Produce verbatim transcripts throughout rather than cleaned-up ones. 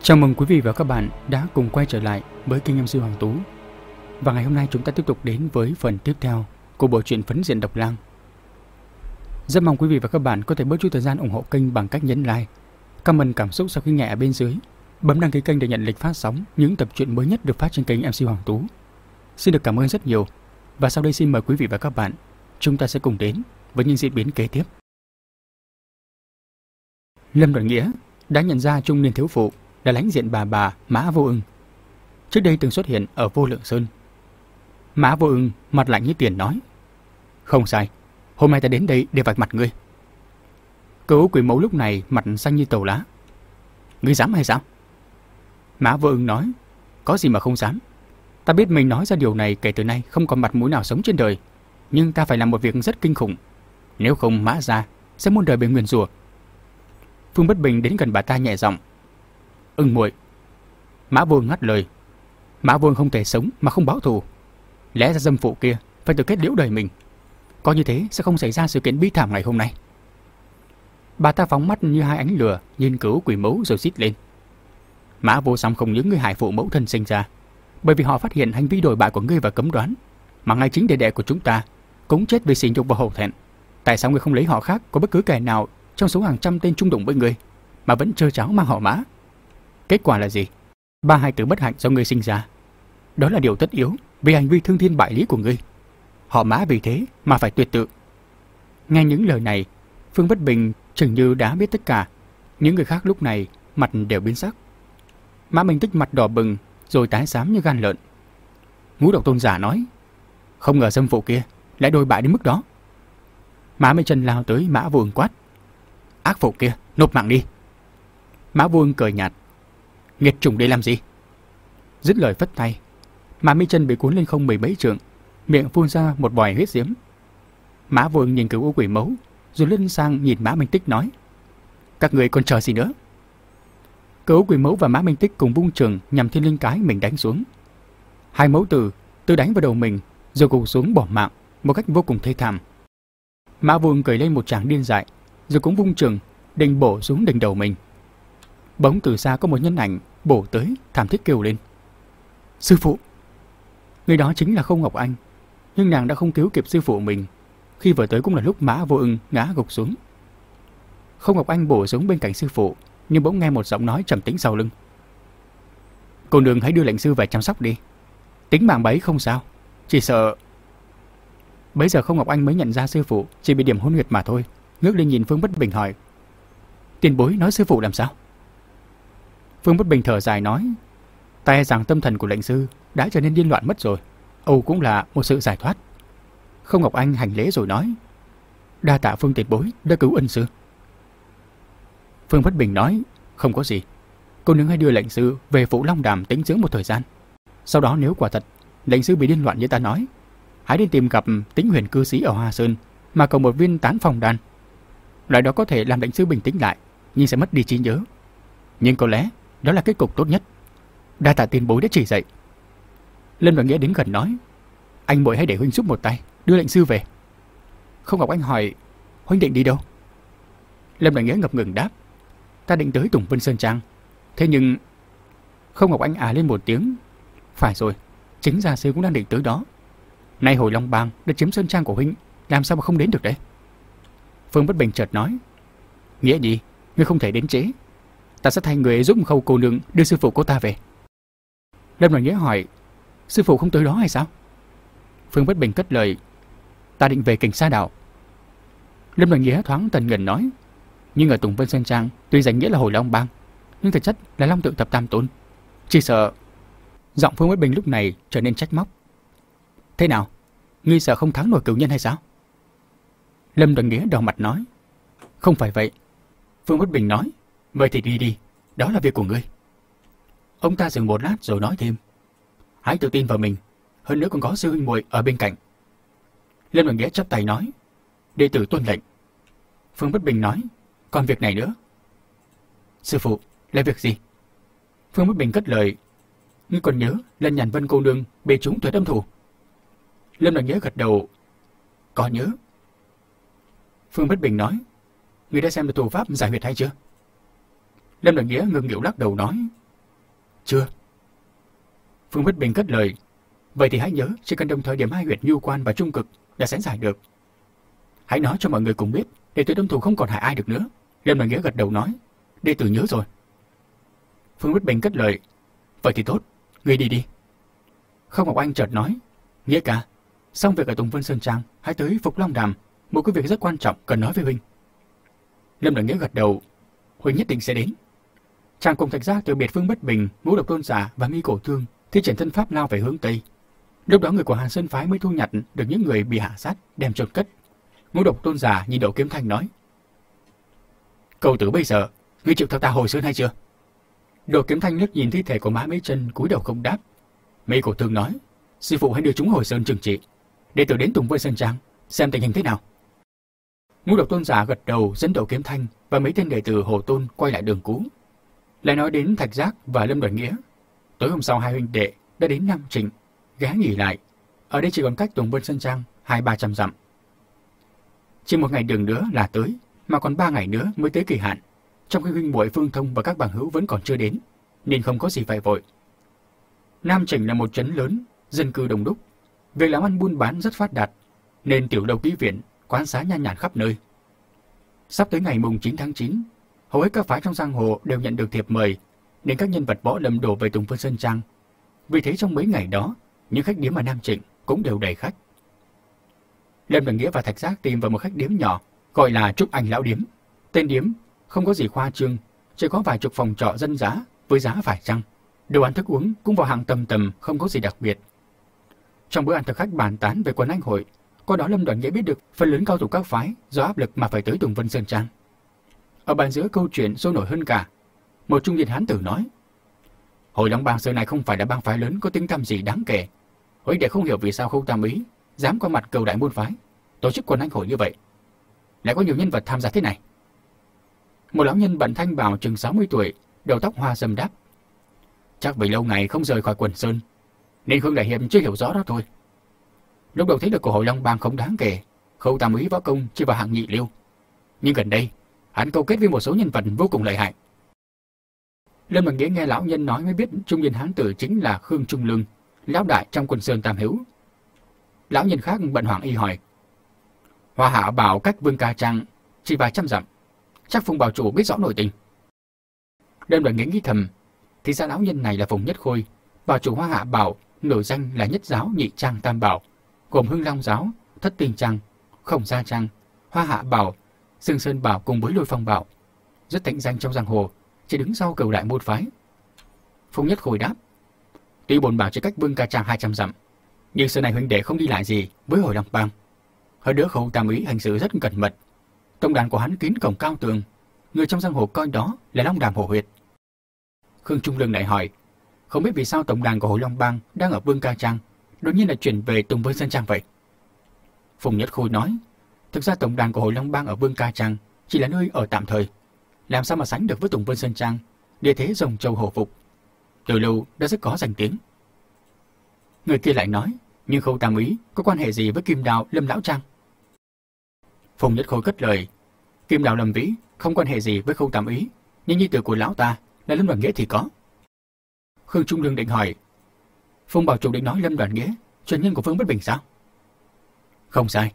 Chào mừng quý vị và các bạn đã cùng quay trở lại với kênh em xê Hoàng Tú. Và ngày hôm nay chúng ta tiếp tục đến với phần tiếp theo của bộ truyện Phấn Diện Độc Lang. Rất mong quý vị và các bạn có thể bớt chút thời gian ủng hộ kênh bằng cách nhấn like, comment cảm xúc sau khi nghe ở bên dưới, bấm đăng ký kênh để nhận lịch phát sóng những tập truyện mới nhất được phát trên kênh em xê Hoàng Tú. Xin được cảm ơn rất nhiều. Và sau đây xin mời quý vị và các bạn, chúng ta sẽ cùng đến với những diễn biến kế tiếp. Lâm Đoàn Nghĩa đã nhận ra trung niên thiếu phụ là lãnh diện bà bà Mã Vô Ưng, trước đây từng xuất hiện ở Vô Lượng Sơn. Mã Vô Ưng mặt lạnh như tiền nói: "Không sai, hôm nay ta đến đây để vạch mặt ngươi." Cửu Quỷ Mẫu lúc này mặt xanh như tàu lá: "Ngươi dám hay sao?" Mã Vô Ưng nói: "Có gì mà không dám. Ta biết mình nói ra điều này kể từ nay không còn mặt mũi nào sống trên đời, nhưng ta phải làm một việc rất kinh khủng, nếu không Mã gia sẽ muôn đời bị nguyền rủa." Phương Bất Bình đến gần bà ta nhẹ giọng: "Ưng muội." Mã Vô Ưng ngắt lời: "Mã Vô Ưng không thể sống mà không báo thù. Lẽ ra dâm phụ kia phải tự kết liễu đời mình, có như thế sẽ không xảy ra sự kiện bi thảm ngày hôm nay." Bà ta phóng mắt như hai ánh lửa nhìn Cửu Quỷ Mẫu rồi xít lên: "Mã Vô Song không những người hại phụ mẫu thân sinh ra, bởi vì họ phát hiện hành vi đồi bại của ngươi và cấm đoán, mà ngay chính đệ đệ của chúng ta cũng chết vì sỉ nhục và hổ thẹn. Tại sao ngươi không lấy họ khác của bất cứ kẻ nào trong số hàng trăm tên chung đụng với ngươi, mà vẫn trơ tráo mang họ Mã? Kết quả là gì? Ba hài tử bất hạnh do ngươi sinh ra. Đó là điều tất yếu vì hành vi thương thiên bại lý của ngươi. Họ Mã vì thế mà phải tuyệt tự." Nghe những lời này, Phương Bất Bình chừng như đã biết tất cả. Những người khác lúc này mặt đều biến sắc. Mã Minh Tích mặt đỏ bừng rồi tái xám như gan lợn. Ngũ Độc Tôn giả nói: "Không ngờ dâm phụ kia lại đồi bại đến mức đó." Mã Minh Trần lao tới Mã Vô Ưng quát: "Ác phụ kia, nộp mạng đi." Mã Vô Ưng cười nhạt: "Nghiệt chủng đây làm gì?" Dứt lời phất tay, Mã Minh Trần bị cuốn lên không mười mấy trượng, miệng phun ra một vòi huyết diễm. Mã Vô Ưng nhìn Cửu Quỷ Mẫu rồi lên sang nhìn Mã Minh Tích nói: "Các người còn chờ gì nữa?" Cửu Quỷ Mẫu và Mã Minh Tích cùng vung trường nhằm thiên linh cái mình đánh xuống. Hai mẫu tử tự đánh vào đầu mình rồi gục xuống bỏ mạng một cách vô cùng thê thảm. Mã Vô Ưng cười lên một tràng điên dại rồi cũng vung trường định bổ xuống đỉnh đầu mình. Bỗng từ xa có một nhân ảnh bổ tới thảm thiết kêu lên: "Sư phụ!" Người đó chính là Không Ngọc Anh, nhưng nàng đã không cứu kịp sư phụ mình. Khi vừa tới cũng là lúc Mã Vô Ưng ngã gục xuống. Không Ngọc Anh bổ xuống bên cạnh sư phụ, nhưng bỗng nghe một giọng nói trầm tĩnh sau lưng: "Cô nương hãy đưa lệnh sư về chăm sóc đi. Tính mạng bấy không sao, chỉ sợ..." Bấy giờ Không Ngọc Anh mới nhận ra sư phụ chỉ bị điểm hôn huyệt mà thôi, ngước lên nhìn Phương Bất Bình hỏi: "Tiền bối nói sư phụ làm sao?" Phương Bất Bình thở dài nói: "Ta e rằng tâm thần của lệnh sư đã trở nên điên loạn mất rồi. Âu cũng là một sự giải thoát." Không Ngọc Anh hành lễ rồi nói: "Đa tạ Phương tiền bối đã cứu ân sư." Phương Bất Bình nói: "Không có gì. Cô nương hãy đưa lệnh sư về Phủ Long Đàm tĩnh dưỡng một thời gian. Sau đó nếu quả thật lệnh sư bị điên loạn như ta nói, hãy đi tìm gặp Tĩnh Huyền cư sĩ ở Hoa Sơn mà cầu một viên tán phong đan. Loại đó có thể làm lệnh sư bình tĩnh lại, nhưng sẽ mất đi trí nhớ. Nhưng có lẽ đó là kết cục tốt nhất. Đa tạ tiền bối đã chỉ dạy." Lâm Đoàn Nghĩa đến gần nói: "Anh muội hãy để huynh giúp một tay đưa lệnh sư về." Không Ngọc Anh hỏi: "Huynh định đi đâu?" Lâm Đoàn Nghĩa ngập ngừng đáp: "Ta định tới Tùng Vân Sơn Trang. Thế nhưng..." Không Ngọc Anh à lên một tiếng: "Phải rồi, chính gia sư cũng đang định tới đó. Nay hồi Long Bang đã chiếm Sơn Trang của huynh, làm sao mà không đến được đấy?" Phương Bất Bình chợt nói: "Nghĩa gì, ngươi không thể đến trễ. Ta sẽ thay người giúp Khâu cô nương đưa sư phụ cô ta về." Lâm Đoàn Nghĩa hỏi: "Sư phụ không tới đó hay sao?" Phương Bất Bình cất lời: "Ta định về Kình Sa Đảo." Lâm Đoàn Nghĩa thoáng tần ngần nói: "Nhưng ở Tùng Vân Sơn Trang tuy danh nghĩa là Hồi Long Bang, nhưng thực chất là Long Tự Tập Tam Tôn. Chỉ sợ..." Giọng Phương Bất Bình lúc này trở nên trách móc: "Thế nào, ngươi sợ không thắng nổi cửu nhân hay sao?" Lâm Đoàn Nghĩa đỏ mặt nói: "Không phải vậy." Phương Bất Bình nói: "Vậy thì đi đi, đó là việc của ngươi." Ông ta dừng một lát rồi nói thêm: "Hãy tự tin vào mình, hơn nữa còn có sư huynh muội ở bên cạnh." Lâm Đoàn Nghĩa chắp tay nói: "Đệ tử tuân lệnh." Phương Bất Bình nói: "Còn việc này nữa." "Sư phụ, là việc gì?" Phương Bất Bình cất lời: "Ngươi còn nhớ lần Nhàn Vân cô nương bị chúng tuyệt âm thủ?" Lâm Đoàn Nghĩa gật đầu: "Có nhớ." Phương Bất Bình nói: "Ngươi đã xem được thủ pháp giải huyệt hay chưa?" Lâm Đoàn Nghĩa ngừng nghịu lắc đầu nói: Chưa. Phương Bất Bình cất lời. Vậy thì hãy nhớ, chỉ cần đồng thời điểm hai huyệt nhu quan và trung cực là sẽ giải được. Hãy nói cho mọi người cùng biết, để Tuyệt Âm Thủ không còn hại ai được nữa. Lâm Đoàn Nghĩa gật đầu nói. Đệ tử nhớ rồi. Phương Bất Bình cất lời. Vậy thì tốt, ngươi đi đi. Không Ngọc Anh chợt nói. Nghĩa ca, xong việc ở Tùng Vân Sơn Trang, hãy tới Phục Long Đàm, một cái việc rất quan trọng cần nói với huynh. Lâm Đoàn Nghĩa gật đầu. Huynh nhất định sẽ đến. Chàng cùng Thạch Giác từ biệt Phương Bất Bình, Ngũ Độc Tôn Giả và Mi Cổ Thương, thi triển thân pháp lao về hướng tây. Lúc đó người của Hàn Sơn phái mới thu nhặt được những người bị hạ sát, đem chôn cất. Ngũ Độc Tôn Giả nhìn Đỗ Kiếm Thanh nói. Cầu tử bây giờ, ngươi chịu theo ta hồi sơn hay chưa? Đỗ Kiếm Thanh liếc nhìn thi thể của Mã Mỹ Chân, cúi đầu không đáp. Mi Cổ Thương nói. Sư phụ hãy đưa chúng hồi sơn trừng trị. Đệ tử đến Tùng Vân Sơn Trang, xem tình hình thế nào. Ngũ Độc Tôn Giả gật đầu dẫn Đỗ Kiếm Thanh và mấy tên đệ tử Hồ Tôn quay lại đường cũ. Lại nói đến Thạch Giác và Lâm Đoàn Nghĩa. Tối hôm sau hai huynh đệ đã đến Nam Trịnh, ghé nghỉ lại. Ở đây chỉ còn cách Tùng Vân Sơn Trang hai ba trăm dặm. Chỉ một ngày đường nữa là tới, mà còn ba ngày nữa mới tới kỳ hạn. Trong khi huynh muội Phương Thông và các bằng hữu vẫn còn chưa đến, nên không có gì phải vội. Nam Trịnh là một trấn lớn, dân cư đông đúc, việc làm ăn buôn bán rất phát đạt, nên tiểu lâu ký viện, quán xá nhan nhản khắp nơi. Sắp tới ngày mùng chín tháng chín, hầu hết các phái trong giang hồ đều nhận được thiệp mời, nên các nhân vật võ lâm đổ về Tùng Vân Sơn Trang. Vì thế trong mấy ngày đó, những khách điếm ở Nam Trịnh cũng đều đầy khách. Lâm Đoàn Nghĩa và Thạch Giác tìm vào một khách điếm nhỏ, gọi là Trúc Anh Lão Điếm. Tên điếm không có gì khoa trương, chỉ có vài chục phòng trọ dân dã với giá phải chăng. Đồ ăn thức uống cũng vào hạng tầm tầm, không có gì đặc biệt. Trong bữa ăn thực khách bàn tán về quần anh hội, qua đó Lâm Đoàn Nghĩa biết được phần lớn cao thủ các phái do áp lực mà phải tới Tùng Vân Sơn Trang. Ở bàn giữa câu chuyện sôi nổi hơn cả, một trung niên hán tử nói: Hồi Long Bang xưa này không phải là bang phái lớn có tiếng tăm gì đáng kể. Huynh đệ không hiểu vì sao Khâu Tam Ý dám qua mặt cầu đại môn phái tổ chức quần anh hội như vậy, lại có nhiều nhân vật tham gia thế này. Một lão nhân bận thanh bào chừng sáu mươi tuổi, đầu tóc hoa râm đáp: Chắc vì lâu ngày không rời khỏi quần sơn, nên Khương Đại Hiệp chưa hiểu rõ đó thôi. Lúc đầu thấy được của Hội Long Bang không đáng kể, Khâu Tam Ý võ công chỉ vào hạng nhị lưu, nhưng gần đây hắn câu kết với một số nhân vật vô cùng lợi hại. Lâm Đoàn Nghĩa nghe lão nhân nói mới biết trung niên hán tử chính là Khương Trung Lương, lão đại trong quần sơn Tam Hữu. Lão nhân khác bận hoảng y hỏi: Hoa Hạ bảo cách Vương Ca Trang chỉ vài trăm dặm, chắc Phùng bảo chủ biết rõ nội tình. Lâm Đoàn Nghĩa nghĩ thầm, thì ra lão nhân này là Phùng Nhất Khôi, bảo chủ Hoa Hạ bảo nổi danh là nhất giáo nhị trang tam bảo, gồm Hưng Long giáo, Thất Tinh Trang, Khổng Gia Trang, Hoa Hạ bảo, Dương Sơn bảo cùng với Lôi Phong bảo, rất thịnh danh trong giang hồ, chỉ đứng sau cầu đại môn phái. Phùng Nhất Khôi đáp: Tuy bổn bảo chỉ cách Vương Ca Trang hai trăm dặm, nhưng xưa này huynh đệ không đi lại gì với Hội Long Bang. Hơn nữa Khâu Tam Ý hành sự rất cẩn mật, tổng đàn của hắn kín cổng cao tường, người trong giang hồ coi đó là Long Đàm Hổ Huyệt. Khương Trung Lương lại hỏi: Không biết vì sao tổng đàn của Hội Long Bang đang ở Vương Ca Trang đột nhiên lại chuyển về Tùng Vân Sơn Trang vậy? Phùng Nhất Khôi nói: Thực ra tổng đàn của Hội Long Bang ở Vương Ca Trang chỉ là nơi ở tạm thời, làm sao mà sánh được với Tùng Vân Sơn Trang, địa thế rồng châu hổ phục, từ lâu đã rất có danh tiếng. Người kia lại nói: Nhưng Khâu Tam Ý có quan hệ gì với Kim Đào Lâm Lão Trang? Phùng Nhất Khôi cất lời: Kim Đào Lâm Vĩ không quan hệ gì với Khâu Tam Ý, nhưng nhi tử của lão ta là Lâm Đoàn Nghĩa thì có. Khương Trung Lương định hỏi: Phùng bảo chủ định nói Lâm Đoàn Nghĩa truyền nhân của Phương Bất Bình sao? Không sai.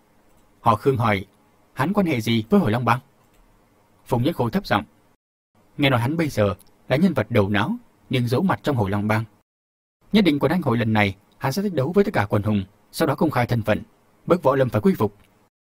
Họ Khương hỏi: Hắn quan hệ gì với Hội Long Bang? Phùng Nhất Khôi thấp giọng: Nghe nói hắn bây giờ là nhân vật đầu não, nhưng giấu mặt trong Hội Long Bang. Nhất định quần anh hội lần này hắn sẽ thích đấu với tất cả quần hùng, sau đó công khai thân phận, bức võ lâm phải quy phục.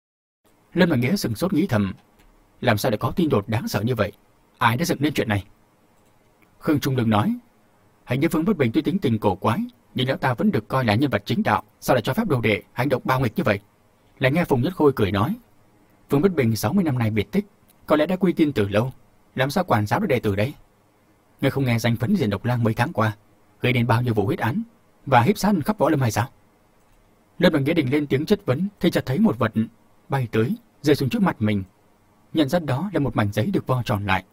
Lâm Đoàn Nghĩa sừng sốt nghĩ thầm: Làm sao lại có tin đồn đáng sợ như vậy? Ai đã dựng nên chuyện này? Khương Trung Lương nói: Hình như Phương Bất Bình tuy tính tình cổ quái, nhưng lão ta vẫn được coi là nhân vật chính đạo, sao lại cho phép đồ đệ hành động bao nghịch như vậy? Lại nghe Phùng Nhất Khôi cười nói: Phương Bất Bình sáu mươi năm nay biệt tích, có lẽ đã quy tiên từ lâu, làm sao quản giáo được đệ tử đấy? Ngươi không nghe danh phấn Diền Độc Lang mấy tháng qua gây nên bao nhiêu vụ huyết án và hiếp sát khắp võ lâm hay sao? Lâm Đoàn Nghĩa định lên tiếng chất vấn thì chợt thấy một vật bay tới, rơi xuống trước mặt mình. Nhận ra đó là một mảnh giấy được vo tròn lại.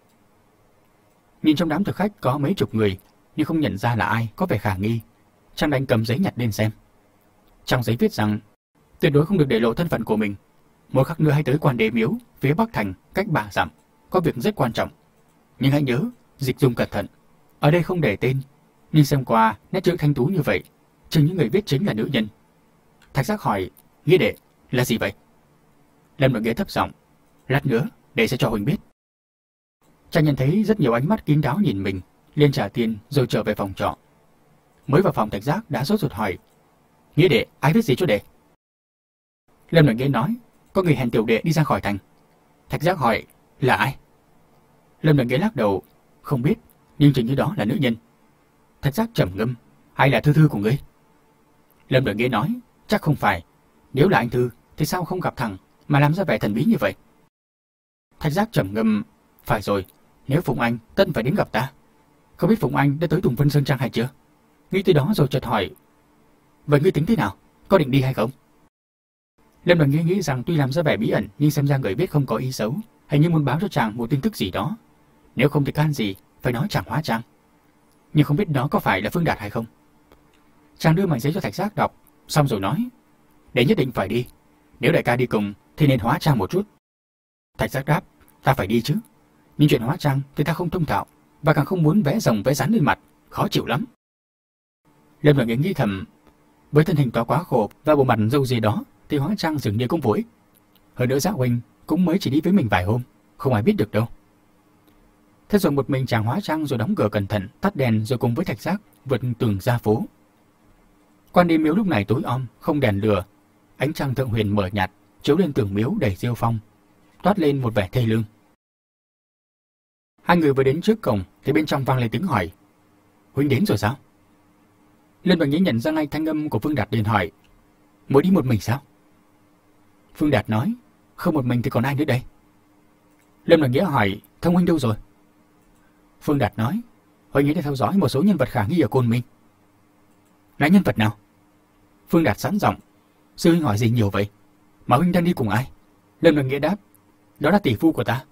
Nhìn trong đám thực khách có mấy chục người, nhưng không nhận ra là ai, có vẻ khả nghi. Chàng đành cầm giấy nhặt lên xem. Trong giấy viết rằng tuyệt đối không được để lộ thân phận của mình. Một khắc nữa hãy tới Quan Đế Miếu phía Bắc Thành, cách ba dặm, có việc rất quan trọng. Nhưng hãy nhớ dịch dung cẩn thận, Ở đây không để tên, nhưng xem qua nét chữ thanh tú như vậy, chừng những người viết chính là nữ nhân. Thạch Giác hỏi, Nghĩa đệ là gì vậy? Lâm Đội Nghĩa thấp giọng, lát nữa đệ sẽ cho huynh biết. Chàng nhận thấy rất nhiều ánh mắt kín đáo nhìn mình, liền trả tiền rồi trở về phòng trọ. Mới vào phòng, Thạch Giác đã sốt ruột hỏi, Nghĩa đệ, ai viết gì cho đệ? Lâm Đội Nghĩa nói, có người hẹn tiểu đệ đi ra khỏi thành. Thạch Giác hỏi, là ai? Lâm Đội Nghĩa lắc đầu, không biết, nhưng chừng như đó là nữ nhân. Thạch Giác trầm ngâm, hay là Thư Thư của ngươi? Lâm Đội Nghĩa nói, chắc không phải. Nếu là anh Thư thì sao không gặp thằng mà làm ra vẻ thần bí như vậy? Thạch Giác trầm ngâm, phải rồi, nếu Phùng Anh tất phải đến gặp ta. Không biết Phùng Anh đã tới Tùng Vân Sơn Trang hay chưa? Nghĩ tới đó rồi chợt hỏi, vậy ngươi tính thế nào? Có định đi hay không? Lâm Đoàn Nghĩa nghĩ rằng tuy làm ra vẻ bí ẩn nhưng xem ra người biết không có ý xấu, hình như muốn báo cho chàng một tin tức gì đó. Nếu không thì can gì phải nói chàng hóa trang. Nhưng không biết đó có phải là Phương Đạt hay không. Chàng đưa mảnh giấy cho Thạch Giác đọc, xong rồi nói, để nhất định phải đi. Nếu đại ca đi cùng thì nên hóa trang một chút. Thạch Giác đáp, ta phải đi chứ. Nhưng chuyện hóa trang thì ta không thông thạo, và càng không muốn vẽ rồng vẽ rắn lên mặt, khó chịu lắm. Lâm Đoàn Nghĩa nghĩ thầm, với thân hình to quá khổ và bộ mặt râu gì đó thì hóa trang dường như cũng vô ích. Hơn nữa Giác huynh cũng mới chỉ đi với mình vài hôm, không ai biết được đâu. Thế rồi một mình chàng hóa trang rồi đóng cửa cẩn thận, tắt đèn rồi cùng với Thạch Giác vượt tường ra phố. Quan đêm miếu lúc này tối om, không đèn lửa, ánh trăng thượng huyền mờ nhạt chiếu lên tường miếu đầy rêu phong, toát lên một vẻ thê lương. Hai người vừa đến trước cổng thì bên trong vang lên tiếng hỏi, huynh đến rồi sao? Lâm Đoàn Nghĩa nhận ra ngay thanh âm của Phương Đạt liền hỏi, mới đi một mình sao? Phương Đạt nói, không một mình thì còn ai nữa đây? Lâm Đoàn Nghĩa hỏi, Thông huynh đâu rồi? Phương Đạt nói, huynh ấy đã theo dõi một số nhân vật khả nghi ở Côn Minh. Là nhân vật nào? Phương Đạt sẵn giọng, sư huynh hỏi gì nhiều vậy? Mà huynh đang đi cùng ai? Lâm Đoàn Nghĩa đáp, đó là tỷ phu của ta.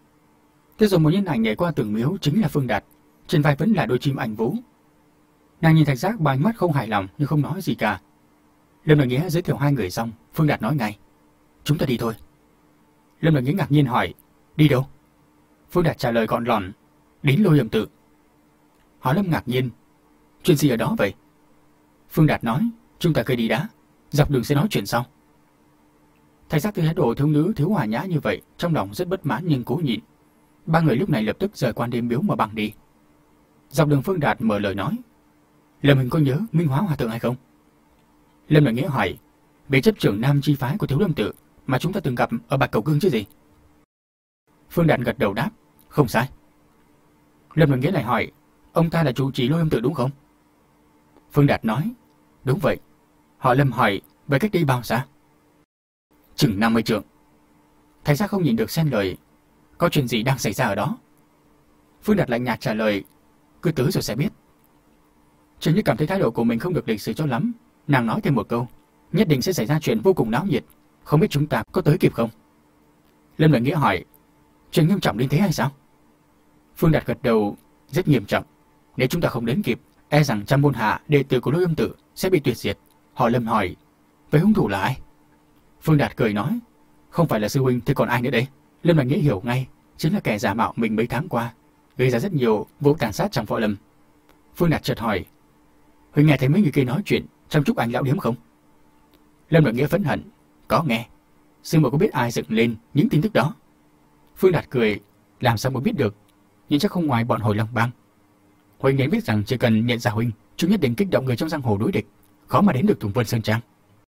Thế rồi một nhân ảnh nhảy qua tường miếu chính là Phương Đạt, trên vai vẫn là đôi chim ảnh vũ. Nàng nhìn Thạch Giác bằng ánh mắt không hài lòng nhưng không nói gì cả. Lâm Đoàn Nghĩa giới thiệu hai người xong, Phương Đạt nói ngay, chúng ta đi thôi. Lâm Đoàn Nghĩa ngạc nhiên hỏi, đi đâu? Phương Đạt trả lời gọn lỏn, đến Lôi Âm Tự. Họ Lâm ngạc nhiên, chuyện gì ở đó vậy? Phương Đạt nói, chúng ta cứ đi đã, dọc đường sẽ nói chuyện sau. Thạch Giác thấy thái độ thiếu nữ thiếu hòa nhã như vậy, trong lòng rất bất mãn nhưng cố nhịn. Ba người lúc này lập tức rời quan đêm miếu mà bằng đi. Dọc đường Phương Đạt mở lời nói, Lâm huynh có nhớ Minh Hóa Hòa Thượng hay không? Lâm Đoàn Nghĩa hỏi, về chấp trưởng Nam chi phái của Thiếu Lâm Tự mà chúng ta từng gặp ở Bạch Cầu Cương chứ gì? Phương Đạt gật đầu đáp, không sai. Lâm Đoàn Nghĩa lại hỏi, ông ta là chủ trì Lôi Âm Tự đúng không? Phương Đạt nói, đúng vậy. Họ Lâm hỏi, về cách đây bao xa? Chừng năm mươi trượng. Thạch Giác không nhìn được xen lời, có chuyện gì đang xảy ra ở đó? Phương Đạt lạnh nhạt trả lời, cứ tới rồi sẽ biết. Trần Như cảm thấy thái độ của mình không được lịch sự cho lắm, nàng nói thêm một câu, nhất định sẽ xảy ra chuyện vô cùng náo nhiệt, không biết chúng ta có tới kịp không? Lâm Đoàn Nghĩa hỏi, chuyện nghiêm trọng đến thế hay sao? Phương Đạt gật đầu, rất nghiêm trọng. Nếu chúng ta không đến kịp, e rằng trăm môn hạ đệ tử của Lôi Âm Tự sẽ bị tuyệt diệt. Họ Lâm hỏi, vậy hung thủ là ai? Phương Đạt cười nói, không phải là sư huynh thì còn ai nữa đây? Lâm Đoàn Nghĩa hiểu ngay, chính là kẻ giả mạo mình mấy tháng qua, gây ra rất nhiều vụ tàn sát trong võ lâm. Phương Đạt chợt hỏi, huynh nghe thấy mấy người kia nói chuyện trong Trúc Anh lão điếm không? Lâm Đoàn Nghĩa phẫn hận, có nghe. Sư muội có biết ai dựng lên những tin tức đó? Phương Đạt cười, làm sao mới biết được, nhưng chắc không ngoài bọn Hồi Long Bang. Huynh nên biết rằng chỉ cần nhận ra huynh, chúng nhất định kích động người trong giang hồ đối địch, khó mà đến được Tùng Vân Sơn Trang.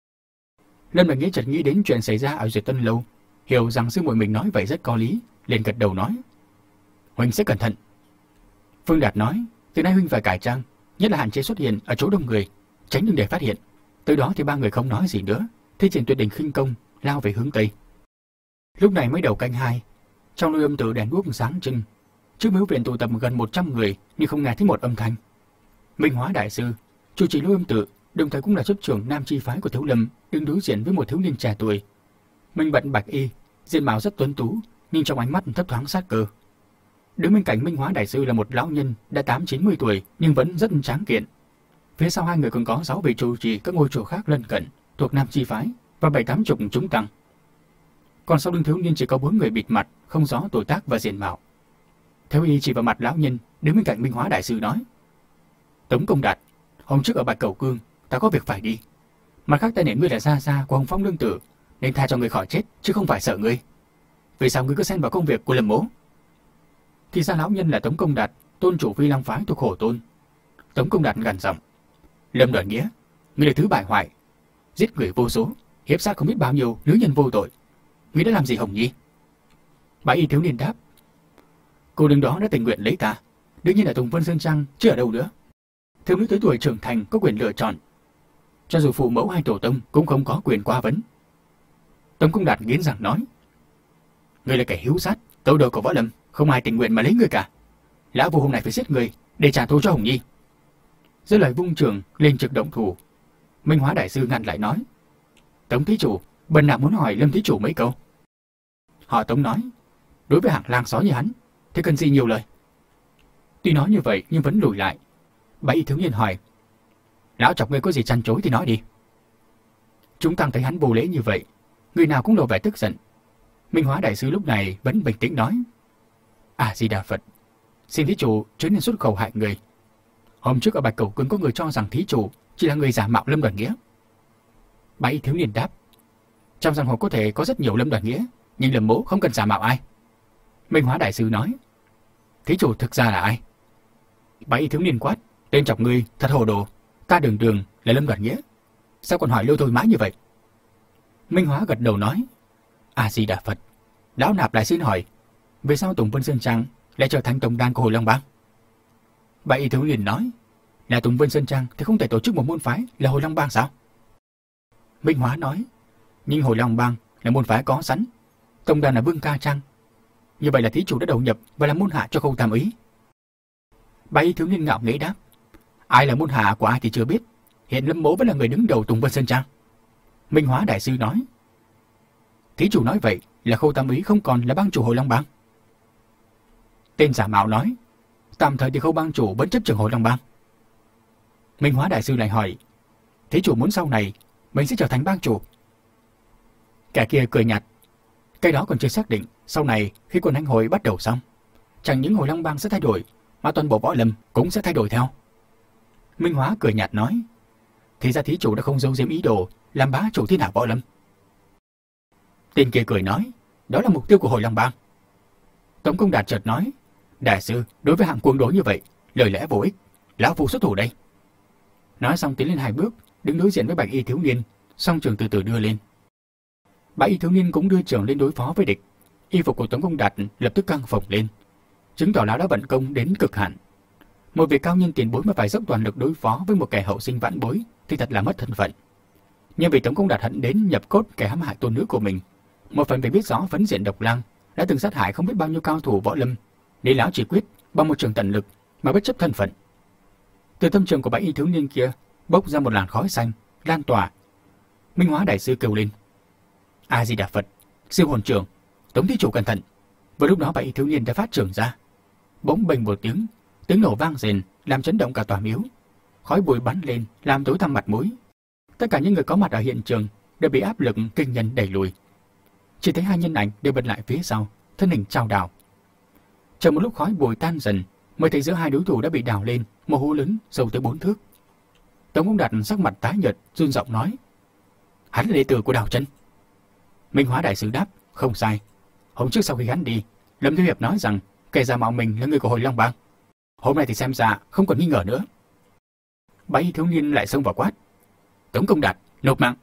Lâm Đoàn Nghĩa chợt nghĩ đến chuyện xảy ra ở Duyệt Tân Lâu, hiểu rằng sư muội mình nói vậy rất có lý, liền gật đầu nói, huynh sẽ cẩn thận. Phương Đạt nói, từ nay huynh phải cải trang, nhất là hạn chế xuất hiện ở chỗ đông người, tránh đừng để phát hiện. Tới đó thì ba người không nói gì nữa, thi triển tuyệt đỉnh khinh công, lao về hướng tây. Lúc này mới đầu canh hai, trong Lôi Âm Tự đèn đuốc sáng trưng, trước miếu viện tụ tập gần một trăm người nhưng không nghe thấy một âm thanh. Minh Hóa đại sư, chủ trì Lôi Âm Tự, đồng thời cũng là chấp trưởng Nam chi phái của Thiếu Lâm, đứng đối diện với một thiếu niên trẻ tuổi. Minh bận bạch y, diện mạo rất tuấn tú, nhưng trong ánh mắt thấp thoáng sát cơ. Đứng bên cạnh Minh Hóa đại sư là một lão nhân đã tám chín mươi tuổi nhưng vẫn rất tráng kiện. Phía sau hai người còn có sáu vị trụ trì các ngôi chùa khác lân cận thuộc Nam chi phái và bảy tám chục chúng tăng. Còn sau lưng thiếu niên chỉ có bốn người bịt mặt, không rõ tuổi tác và diện mạo. Theo y chỉ vào mặt lão nhân đứng bên cạnh Minh Hóa đại sư nói: Tống Công Đạt, hôm trước ở Bạch Cầu Cương ta có việc phải đi. Mặt khác ta nể ngươi là gia gia của Hồng Phong Lương Tử, nên tha cho ngươi khỏi chết chứ không phải sợ ngươi. Vì sao ngươi cứ xen vào công việc của Lâm Mỗ? Thì ra lão nhân là Tống Công Đạt, tôn chủ Phi Long phái thuộc Hổ Tôn. Tống Công Đạt gằn giọng: Lâm Đoàn Nghĩa, ngươi là thứ bại hoại, giết người vô số, hiếp sát không biết bao nhiêu nữ nhân vô tội. Ngươi đã làm gì Hồng Nhi? Bá y thiếu niên đáp: Cô đừng đó đã tình nguyện lấy ta, đương nhiên là Tùng Vân Sơn Trang chứ ở đâu nữa. Thiếu nữ tới tuổi trưởng thành có quyền lựa chọn, cho dù phụ mẫu hay tổ tông cũng không có quyền qua vấn. Tống Công Đạt nghiến răng nói: Ngươi là kẻ hiếu sát, tâu đầu của võ lâm, không ai tình nguyện mà lấy ngươi cả. Lão Phu hôm nay phải giết ngươi để trả thù cho Hồng Nhi. Giữa lời vung trường lên trực động thủ, Minh Hóa đại sư ngăn lại nói: Tống thí chủ, bần đạo muốn hỏi Lâm thí chủ mấy câu. Họ Tống nói: Đối với hạng lang sói như hắn thì cần gì nhiều lời. Tuy nói như vậy nhưng vẫn lùi lại. Bá y thiếu niên hỏi: Lão chọc ngươi có gì chăn chối thì nói đi. Chúng tăng thấy hắn vô lễ như vậy, người nào cũng lộ vẻ tức giận. Minh Hóa đại sư lúc này vẫn bình tĩnh nói: À Di Đà Phật, xin thí chủ chớ nên xuất khẩu hại người. Hôm trước ở Bạch Cầu Cương có người cho rằng thí chủ chỉ là người giả mạo Lâm Đoàn Nghĩa. Bá y thiếu niên đáp: Trong giang hồ có thể có rất nhiều Lâm Đoàn Nghĩa, nhưng Lâm Mỗ không cần giả mạo ai. Minh Hóa đại sư nói: Thí chủ thực ra là ai? Bá y thiếu niên quát: Tên chọc ngươi thật hồ đồ, ta đường đường là Lâm Đoàn Nghĩa, sao còn hỏi lôi thôi mãi như vậy? Minh Hóa gật đầu nói: A Di Đà Phật, lão nạp lại xin hỏi, vì sao Tùng Vân Sơn Trang lại trở thành tổng đàn của Hồi Long Bang? Bá y thiếu niên nói: Là Tùng Vân Sơn Trang thì không thể tổ chức một môn phái là Hồi Long Bang sao? Minh Hóa nói: Nhưng Hồi Long Bang là môn phái có sẵn, tổng đàn là Vương Ca Trang, như vậy là thí chủ đã đầu nhập và làm môn hạ cho Khâu Tam Ý. Bá y thiếu niên ngạo nghễ đáp: Ai là môn hạ của ai thì chưa biết, hiện Lâm Mỗ vẫn là người đứng đầu Tùng Vân Sơn Trang. Minh Hóa đại sư nói: Thí chủ nói vậy là Khâu Tam Ý không còn là bang chủ Hồi Long Bang. Tên giả mạo nói: Tạm thời thì Khâu bang chủ vẫn chấp trưởng Hồi Long Bang. Minh Hóa đại sư lại hỏi: Thí chủ muốn sau này mình sẽ trở thành bang chủ? Kẻ kia cười nhạt: Cái đó còn chưa xác định, sau này khi quân Anh Hội bắt đầu xong, chẳng những Hồi Long Bang sẽ thay đổi, mà toàn bộ võ lâm cũng sẽ thay đổi theo. Minh Hóa cười nhạt nói: Thì ra thí chủ đã không giấu giếm ý đồ làm bá chủ thiên hạ võ lâm. Tên kia cười nói: Đó là mục tiêu của Hồi Long Bang. Tống Công Đạt chợt nói: Đại sư, đối với hạng cuồng đối như vậy, lời lẽ vô ích, lão phu xuất thủ đây. Nói xong tiến lên hai bước, đứng đối diện với bạch y thiếu niên, song trường từ từ đưa lên. Bạch y thiếu niên cũng đưa trường lên đối phó với địch. Y phục của Tống Công Đạt lập tức căng phồng lên, chứng tỏ lão đã vận công đến cực hạn. Một vị cao nhân tiền bối mà phải dốc toàn lực đối phó với một kẻ hậu sinh vãn bối thì thật là mất thân phận. Nhưng vì Tống Công Đạt hận đến nhập cốt kẻ hãm hại tôn nữ của mình, một phần vì biết rõ phấn diện độc lang đã từng sát hại không biết bao nhiêu cao thủ võ lâm, nên lão chỉ quyết bằng một trường tận lực mà bất chấp thân phận. Từ tâm trường của bạch y thiếu niên kia bốc ra một làn khói xanh lan tỏa. Minh Hóa đại sư kêu lên: A Di Đà Phật, siêu hồn trưởng, Tống thí chủ cẩn thận. Vừa lúc đó bạch y thiếu niên đã phát trưởng ra, bỗng bềnh một tiếng, tiếng nổ vang rền làm chấn động cả tòa miếu, khói bụi bắn lên làm tối tăm mặt mũi. Tất cả những người có mặt ở hiện trường đều bị áp lực kinh nhân đẩy lùi. Chỉ thấy hai nhân ảnh đều bật lại phía sau, thân hình chao đảo. Chờ một lúc khói bụi tan dần, mới thấy giữa hai đối thủ đã bị đào lên một hố lớn sâu tới bốn thước. Tống Công Đạt sắc mặt tái nhợt, run giọng nói: Hắn là đệ tử của Đào Chân. Minh Hóa đại sư đáp: Không sai. Hôm trước sau khi hắn đi, Lâm Thiếu Hiệp nói rằng kẻ giả mạo mình là người của Hồi Long Bang. Hôm nay thì xem ra không còn nghi ngờ nữa. Bạch y thiếu niên lại xông vào quát: Tống Công Đạt, nộp mạng!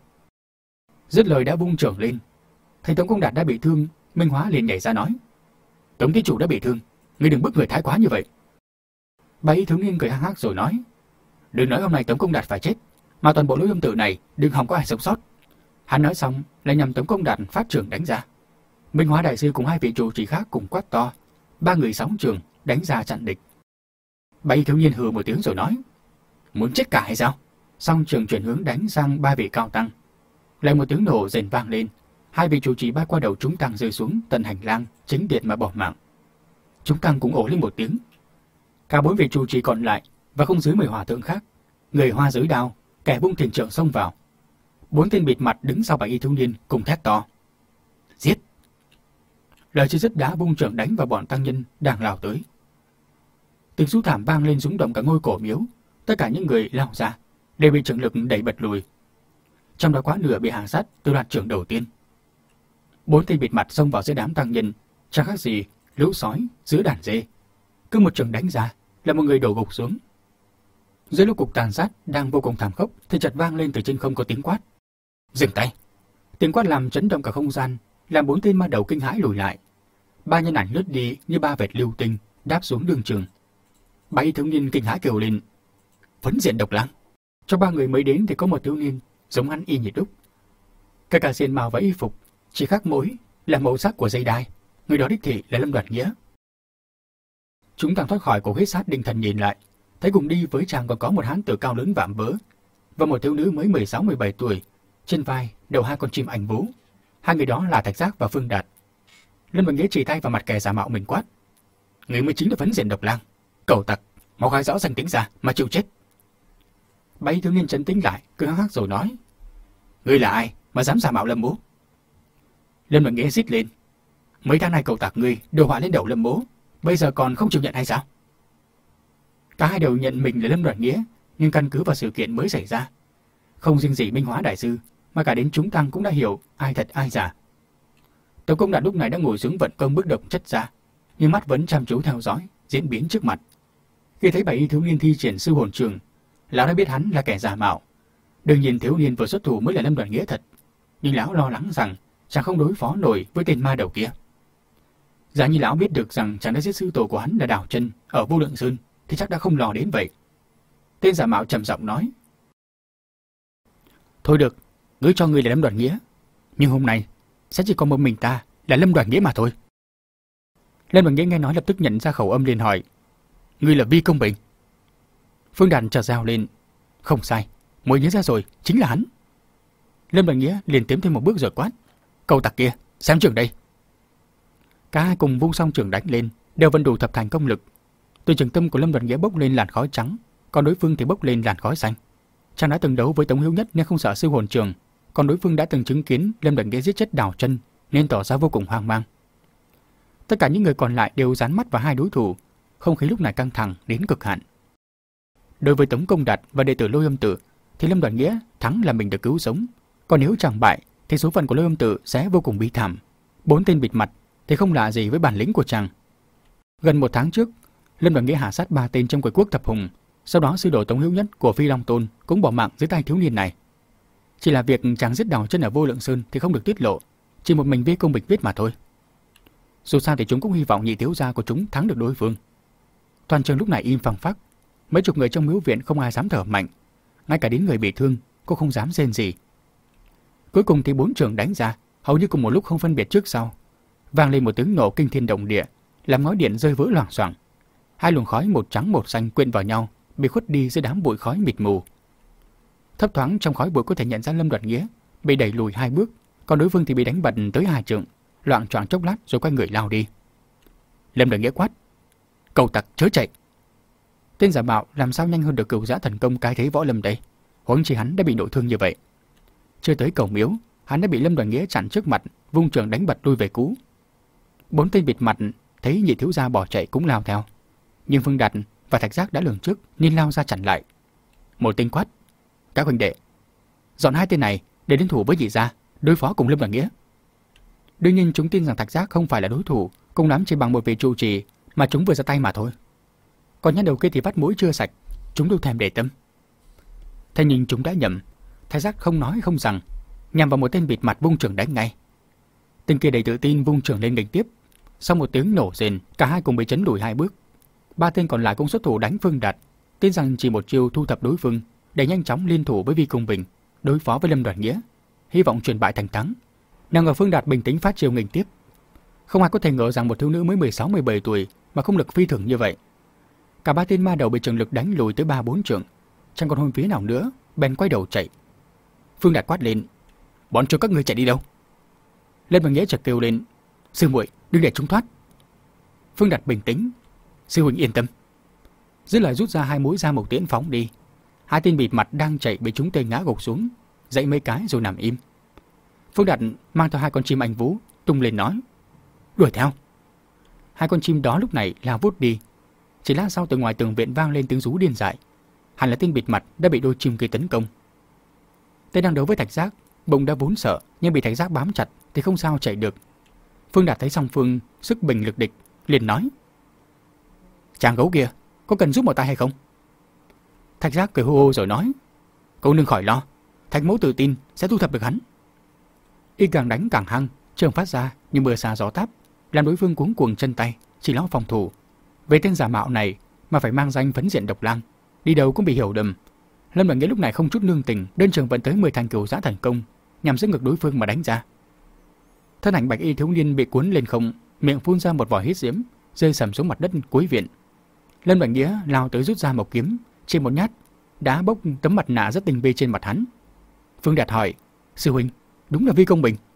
Dứt lời đã vung trưởng lên. Thấy Tống Công Đạt đã bị thương, Minh Hóa liền nhảy ra nói: Tống thí chủ đã bị thương, ngươi đừng bức người thái quá như vậy. Bạch y thiếu niên cười hắc hắc rồi nói: Đừng nói hôm nay Tống Công Đạt phải chết, mà toàn bộ lối âm tự này đừng hòng có ai sống sót. Hắn nói xong lại nhằm Tống Công Đạt phát trưởng đánh ra. Minh Hóa đại sư cùng hai vị trụ trì khác cùng quát to, ba người sóng trường đánh ra chặn địch. Bạch y thiếu niên hừ một tiếng rồi nói: Muốn chết cả hay sao? Song trường chuyển hướng đánh sang ba vị cao tăng. Lại một tiếng nổ rền vang lên, hai vị trụ trì bay qua đầu chúng tăng rơi xuống tận hành lang chính điện mà bỏ mạng. Chúng tăng cũng ồ lên một tiếng. Cả bốn vị trụ trì còn lại và không dưới mười hòa thượng khác, người hoa giới đao, kẻ vung thiền trượng xông vào. Bốn tên bịt mặt đứng sau bạch y thiếu niên cùng thét to: Giết! Lời chưa dứt đã vung trượng đánh vào bọn tăng nhân đang lao tới. Tiếng rú thảm vang lên rúng động cả ngôi cổ miếu. Tất cả những người lao ra đều bị trưởng lực đẩy bật lùi. Trong đó quá nửa bị hạ sát từ loạt trưởng đầu tiên. Bốn tên bịt mặt xông vào giữa đám tăng nhân, chẳng khác gì lũ sói giữa đàn dê. Cứ một trường đánh ra là một người đổ gục xuống. Dưới lúc cuộc tàn sát đang vô cùng thảm khốc thì chợt vang lên từ trên không có tiếng quát: dừng tay! Tiếng quát làm chấn động cả không gian, làm bốn tên ma đầu kinh hãi lùi lại. Ba nhân ảnh lướt đi như ba vệt lưu tinh đáp xuống đường trường. Bảy thiếu niên kinh hãi kêu lên: Phấn diện độc lang! Trong ba người mới đến thì có một thiếu niên giống hắn y như đúc. Cả cả xiên màu và y phục chỉ khác mỗi là màu sắc của dây đai. Người đó đích thị là Lâm Đoạt Nghĩa. Chúng tàng thoát khỏi cuộc huyết sát, định thần nhìn lại, thấy cùng đi với chàng còn có một hán tử cao lớn vạm vỡ và một thiếu nữ mới mười sáu mười bảy tuổi, trên vai đầu hai con chim ảnh vú. Hai người đó là Thạch Giác và Phương Đạt. Lâm Đoạt Nghĩa chỉ tay vào mặt kẻ giả mạo mình quát: người mới chính là Phấn diện độc lang, cẩu tặc, mau khai rõ danh tính ra mà chịu chết. Bảy thiếu niên trấn tĩnh lại, cứ hắc hắc rồi nói: ngươi là ai mà dám giả mạo Lâm bố? Lâm Đoạt Nghĩa rít lên: mấy tháng nay cậu tặc ngươi đồ họa lên đầu Lâm bố, bây giờ còn không chịu nhận hay sao? Cả hai đều nhận mình là Lâm Đoạt Nghĩa, nhưng căn cứ vào sự kiện mới xảy ra, không riêng gì Minh Hóa đại sư mà cả đến chúng tăng cũng đã hiểu ai thật ai giả. Tống Công Đạt lúc này đã ngồi xuống vận công bước động chất ra, nhưng mắt vẫn chăm chú theo dõi diễn biến trước mặt. Khi thấy bảy thiếu niên thi triển sư hồn trường, lão đã biết hắn là kẻ giả mạo. Đương nhiên thiếu niên vừa xuất thủ mới là Lâm Đoạt Nghĩa thật, nhưng lão lo lắng rằng chàng không đối phó nổi với tên ma đầu kia. Giả như lão biết được rằng chàng đã giết sư tổ của hắn là Đào Chân ở Vô Lượng Sơn thì chắc đã không lo đến vậy. Tên giả mạo trầm giọng nói: thôi được, ngươi cho ngươi là Lâm Đoạt Nghĩa, nhưng hôm nay sẽ chỉ có một mình ta là Lâm Đoạt Nghĩa mà thôi. Lâm Đoạt Nghĩa nghe nói lập tức nhận ra khẩu âm, liền hỏi: ngươi là Vi Công Bình? Phương Đạt chợt rao lên: không sai, mới nhớ ra rồi, chính là hắn. Lâm Đoạt Nghĩa liền tiến thêm một bước rồi quát: cậu tặc kia, xem trường đây! Cả hai cùng vung song trường đánh lên, đều vận đủ thập thành công lực. Từ trường tâm của Lâm Đoạt Nghĩa bốc lên làn khói trắng, còn đối phương thì bốc lên làn khói xanh. Chàng đã từng đấu với Tống Hiếu Nhất nên không sợ sư hồn trường, còn đối phương đã từng chứng kiến Lâm Đoạt Nghĩa giết chết Đào Chân nên tỏ ra vô cùng hoang mang. Tất cả những người còn lại đều dán mắt vào hai đối thủ, không khí lúc này căng thẳng đến cực hạn. Đối với Tống Công Đạt và đệ tử Lôi Âm Tự thì Lâm Đoạt Nghĩa thắng là mình được cứu sống, còn nếu chàng bại thì số phận của Lôi Âm Tự sẽ vô cùng bi thảm. Bốn tên bịt mặt thì không lạ gì với bản lĩnh của chàng. Gần một tháng trước, Lâm Đoạt Nghĩa hạ sát ba tên trong quỷ quốc thập hùng, sau đó sư đồ Tống Hiếu Nhất của Phi Long Tôn cũng bỏ mạng dưới tay thiếu niên này. Chỉ là việc chàng giết Đào Chân ở Vô Lượng Sơn thì không được tiết lộ, chỉ một mình Vi Công Bình biết mà thôi. Dù sao thì chúng cũng hy vọng nhị thiếu gia của chúng thắng được đối phương. Toàn trường lúc này im phăng phắc, mấy chục người trong miếu viện không ai dám thở mạnh, ngay cả đến người bị thương cũng không dám rên gì. Cuối cùng thì bốn trường đánh ra, hầu như cùng một lúc không phân biệt trước sau, vang lên một tiếng nổ kinh thiên động địa, làm ngói điện rơi vỡ loảng xoảng. Hai luồng khói một trắng một xanh quyện vào nhau, bị khuất đi dưới đám bụi khói mịt mù. Thấp thoáng trong khói bụi có thể nhận ra Lâm Đoạt Nghĩa bị đẩy lùi hai bước, còn đối phương thì bị đánh bật tới hai trượng, loạng choạng chốc lát rồi quay người lao đi. Lâm Đoạt Nghĩa quát: cậu tặc chớ chạy! Tên giả mạo làm sao nhanh hơn được cửu giã thần công cái thế võ lâm đây, huống chi hắn đã bị nội thương như vậy. Chưa tới cầu miếu, hắn đã bị Lâm Đoạt Nghĩa chặn trước mặt, vung trường đánh bật lui về cú. Bốn tên bịt mặt thấy nhị thiếu gia bỏ chạy cũng lao theo, nhưng Phương Đạt và Thạch Giác đã lường trước nên lao ra chặn lại. Một tên quát: các huynh đệ, dọn hai tên này để liên thủ với nhị gia đối phó cùng Lâm Đoạt Nghĩa. Đương nhiên chúng tin rằng Thạch Giác không phải là đối thủ, cùng lắm chỉ bằng một vị trụ trì mà chúng vừa ra tay mà thôi. Còn nhát đầu kia thì vắt mũi chưa sạch, chúng đâu thèm để tâm. Thế nhưng chúng đã nhầm, Thạch Giác không nói không rằng, nhằm vào một tên bịt mặt vung trường đánh ngay. Tên kia đầy tự tin vung trường lên nghênh tiếp, sau một tiếng nổ rền, cả hai cùng bị chấn lùi hai bước. Ba tên còn lại cũng xuất thủ đánh Phương Đạt, tin rằng chỉ một chiêu thu thập đối phương để nhanh chóng liên thủ với Vi Công Bình đối phó với Lâm Đoạt Nghĩa, hy vọng chuyển bại thành thắng. Nào ngờ Phương Đạt bình tĩnh phát chiêu nghênh tiếp. Không ai có thể ngờ rằng một thiếu nữ mới mười sáu mười bảy tuổi mà không lực phi thường như vậy. Cả ba tên ma đầu bị trường lực đánh lùi tới ba bốn trượng, chẳng còn hồn vía nào nữa, bèn quay đầu chạy. Phương Đạt quát lên: bọn chúng các ngươi chạy đi đâu? Lâm Đoạt Nghĩa chợt kêu lên: sư muội, đừng để chúng thoát. Phương Đạt bình tĩnh: sư huynh yên tâm. Dứt lời rút ra hai mũi dao mộc tiễn phóng đi. Hai tên bịt mặt đang chạy bị chúng tên ngã gục xuống, dậy mấy cái rồi nằm im. Phương Đạt mang theo hai con chim anh vú tung lên nói: đuổi theo. Hai con chim đó lúc này lao vút đi. Chỉ lát sau từ ngoài tường viện vang lên tiếng rú điên dại. Hẳn là tên bịt mặt đã bị đôi chim kia tấn công. Tên đang đấu với Thạch Giác, bụng đã vốn sợ nhưng bị Thạch Giác bám chặt thì không sao chạy được. Phương Đạt thấy song phương sức bình lực địch, liền nói: "Chàng gấu kia, có cần giúp một tay hay không?" Thạch Giác cười hô hô rồi nói: "Cậu đừng khỏi lo, Thạch mẫu tự tin sẽ thu thập được hắn." Y càng đánh càng hăng, trường phát ra như mưa sa gió táp, làm đối phương cuống cuồng chân tay, chỉ lo phòng thủ. Về tên giả mạo này mà phải mang danh phấn diện độc lang, đi đâu cũng bị hiểu đầm. Lâm Đoàn Nghĩa lúc này không chút nương tình, đơn trường vận tới mười thành cửu giã thần công, nhằm giữ ngực đối phương mà đánh ra. Thân ảnh bạch y thiếu niên bị cuốn lên không, miệng phun ra một vòi huyết diễm, rơi sầm xuống mặt đất cuối viện. Lâm Đoàn Nghĩa lao tới rút ra một kiếm, chỉ một nhát đã bốc tấm mặt nạ rất tinh vi trên mặt hắn. Phương Đạt hỏi: "Sư huynh, đúng là vi công bình?"